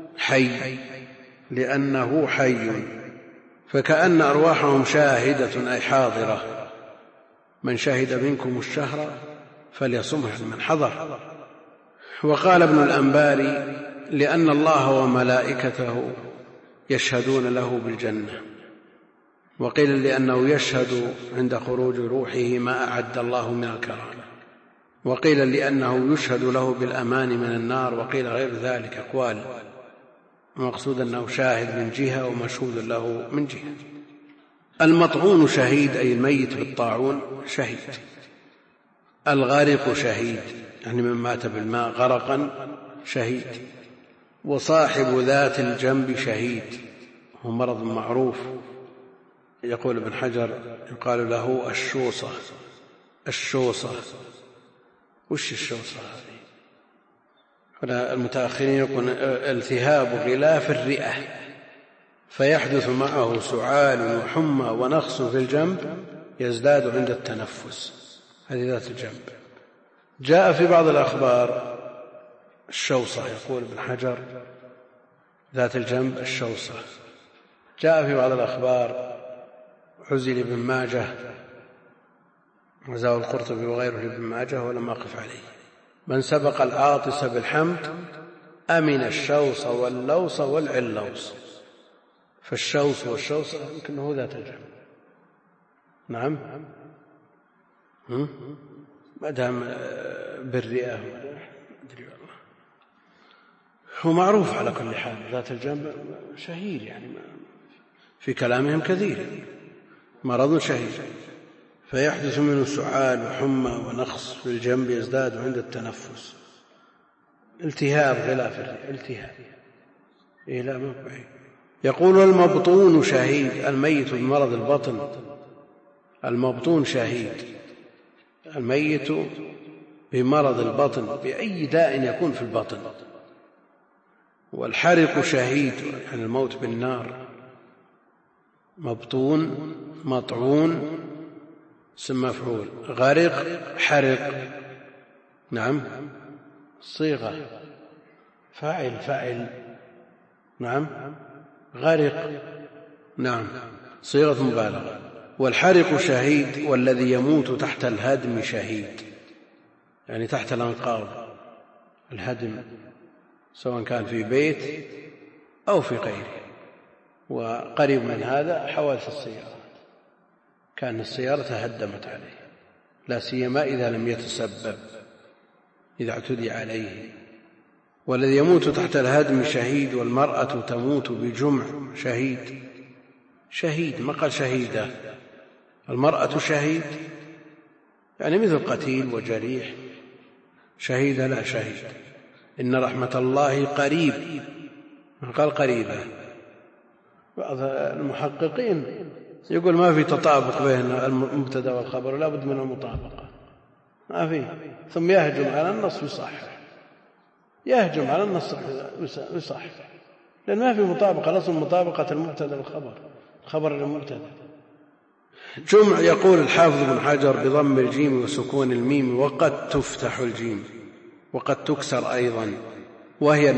حي، فكأن أرواحهم شاهدة أي حاضرة. من شهد منكم الشهر فليصمه من حضر. وقال ابن الأنباري: لأن الله وملائكته يشهدون له بالجنة. وقيل لأنه يشهد عند خروج روحه ما أعد الله من الكرامة. وقيل لأنه يشهد له بالأمان من النار. وقيل غير ذلك أقوال، المقصود أنه شاهد من جهة ومشهود له من جهة. المطعون شهيد أي الميت بالطاعون شهيد. الغارق شهيد يعني من مات بالماء غرقا شهيد. وصاحب ذات الجنب شهيد، هو مرض معروف. يقول ابن حجر: يقال له الشوصة. وش الشوصة هذه؟ هنا المتأخرين يقول: التهاب غلاف الرئة، فيحدث معه سعال وحمى ونقص في الجنب يزداد عند التنفس. هذه ذات الجنب. جاء في بعض الأخبار الشوصة، يقول ابن حجر: ذات الجنب الشوصة. جاء في بعض الأخبار عزل ابن ماجه وزاه القرطبي وغيره لابن ماجه ولم أقف عليه: من سبق العاطس بالحمد أمن الشوص واللوص والعلوص. فالشوص والشوص يمكن هو ذات الجمع. نعم، ما دام بالرئة هو معروف على كل حال. ذات الجنب شهير يعني في كلامهم كثير، مرض شهير، فيحدث منه سعال وحمى ونقص في الجنب يزداد عند التنفس، التهاب غلاف الرئة، التهاب لا مبعي. يقول: المبطون شهيد، الميت بمرض البطن، المبطون شهيد، الميت بمرض البطن بأي داء يكون في البطن. والحرق شهيد، يعني الموت بالنار. مبطون مطعون اسم مفعول، غرق حرق. نعم، صيغة فاعل. نعم، غرق، نعم، صيغة مبالغة. والحرق شهيد، والذي يموت تحت الهدم شهيد، يعني تحت الأنقاض، الهدم سواء كان في بيت أو في غيره. وقريب من هذا حوادث السيارات، كان السيارة تهدمت عليه، لا سيما إذا لم يتسبب، إذا اعتدي عليه. والذي يموت تحت الهدم شهيد، والمرأة تموت بجمع شهيد. شهيد ما قال شهيدة، المرأة شهيد يعني مثل قتيل وجريح. شهيدة لا شهيد. إن رحمة الله قريب، ما قال قريبة. بعض المحققين يقول ما في تطابق بين المبتدا والخبر، لا بد من المطابقة، ما في. ثم يهجم على النص يصحح، يهجم على النص يصحح، لأن ما في مطابقة، الأصل مطابقة المبتدا والخبر، الخبر للمبتدا. جمع. يقول الحافظ بن حجر: بضم الجيم وسكون الميم، وقد تفتح الجيم وقد تكسر أيضا، وهي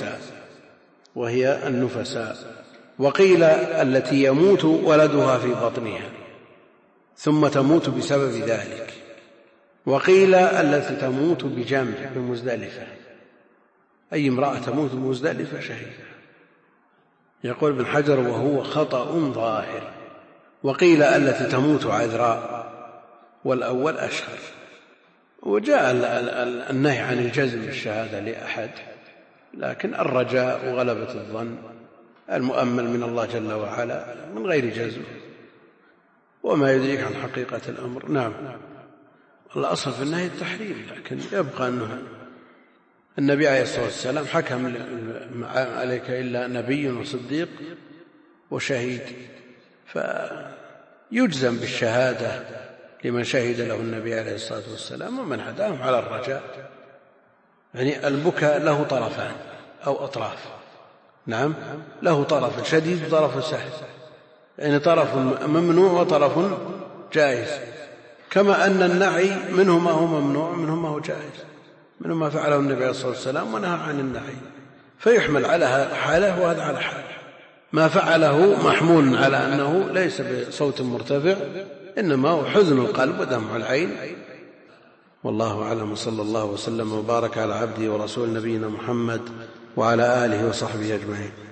النفساء. وقيل التي يموت ولدها في بطنها ثم تموت بسبب ذلك. وقيل التي تموت بجمع بمزدلفة، أي امرأة تموت بمزدلفة شهيدة. يقول ابن حجر: وهو خطأ ظاهر. وقيل التي تموت عذراء، والأول أشهر. وجاء النهي عن الجزم بالشهادة لأحد، لكن الرجاء وغلبة الظن المؤمل من الله جل وعلا من غير جزم، وما يدريك عن حقيقة الأمر. نعم، الأصل في النهي التحريم، لكن يبقى أنه النبي عليه الصلاة والسلام حكم عليك إلا نبي وصديق وشهيد، فيجزم بالشهادة لمن شهد له النبي عليه الصلاة والسلام، ومن هداهم على الرجاء. يعني البكاء له طرفان أو أطراف. نعم، له طرف شديد وطرف سهل، يعني طرف ممنوع وطرف جائز، كما أن النعي منه ما هو ممنوع منه ما هو جائز، منه ما فعله النبي عليه الصلاة والسلام ونهى عن النعي، فيحمل على حاله وهذا على حاله. ما فعله محمول على أنه ليس بصوت مرتفع، إنما هو حزن القلب ودمع العين. والله أعلم، صلى الله وسلم وبارك على عبده ورسول نبينا محمد وعلى آله وصحبه أجمعين.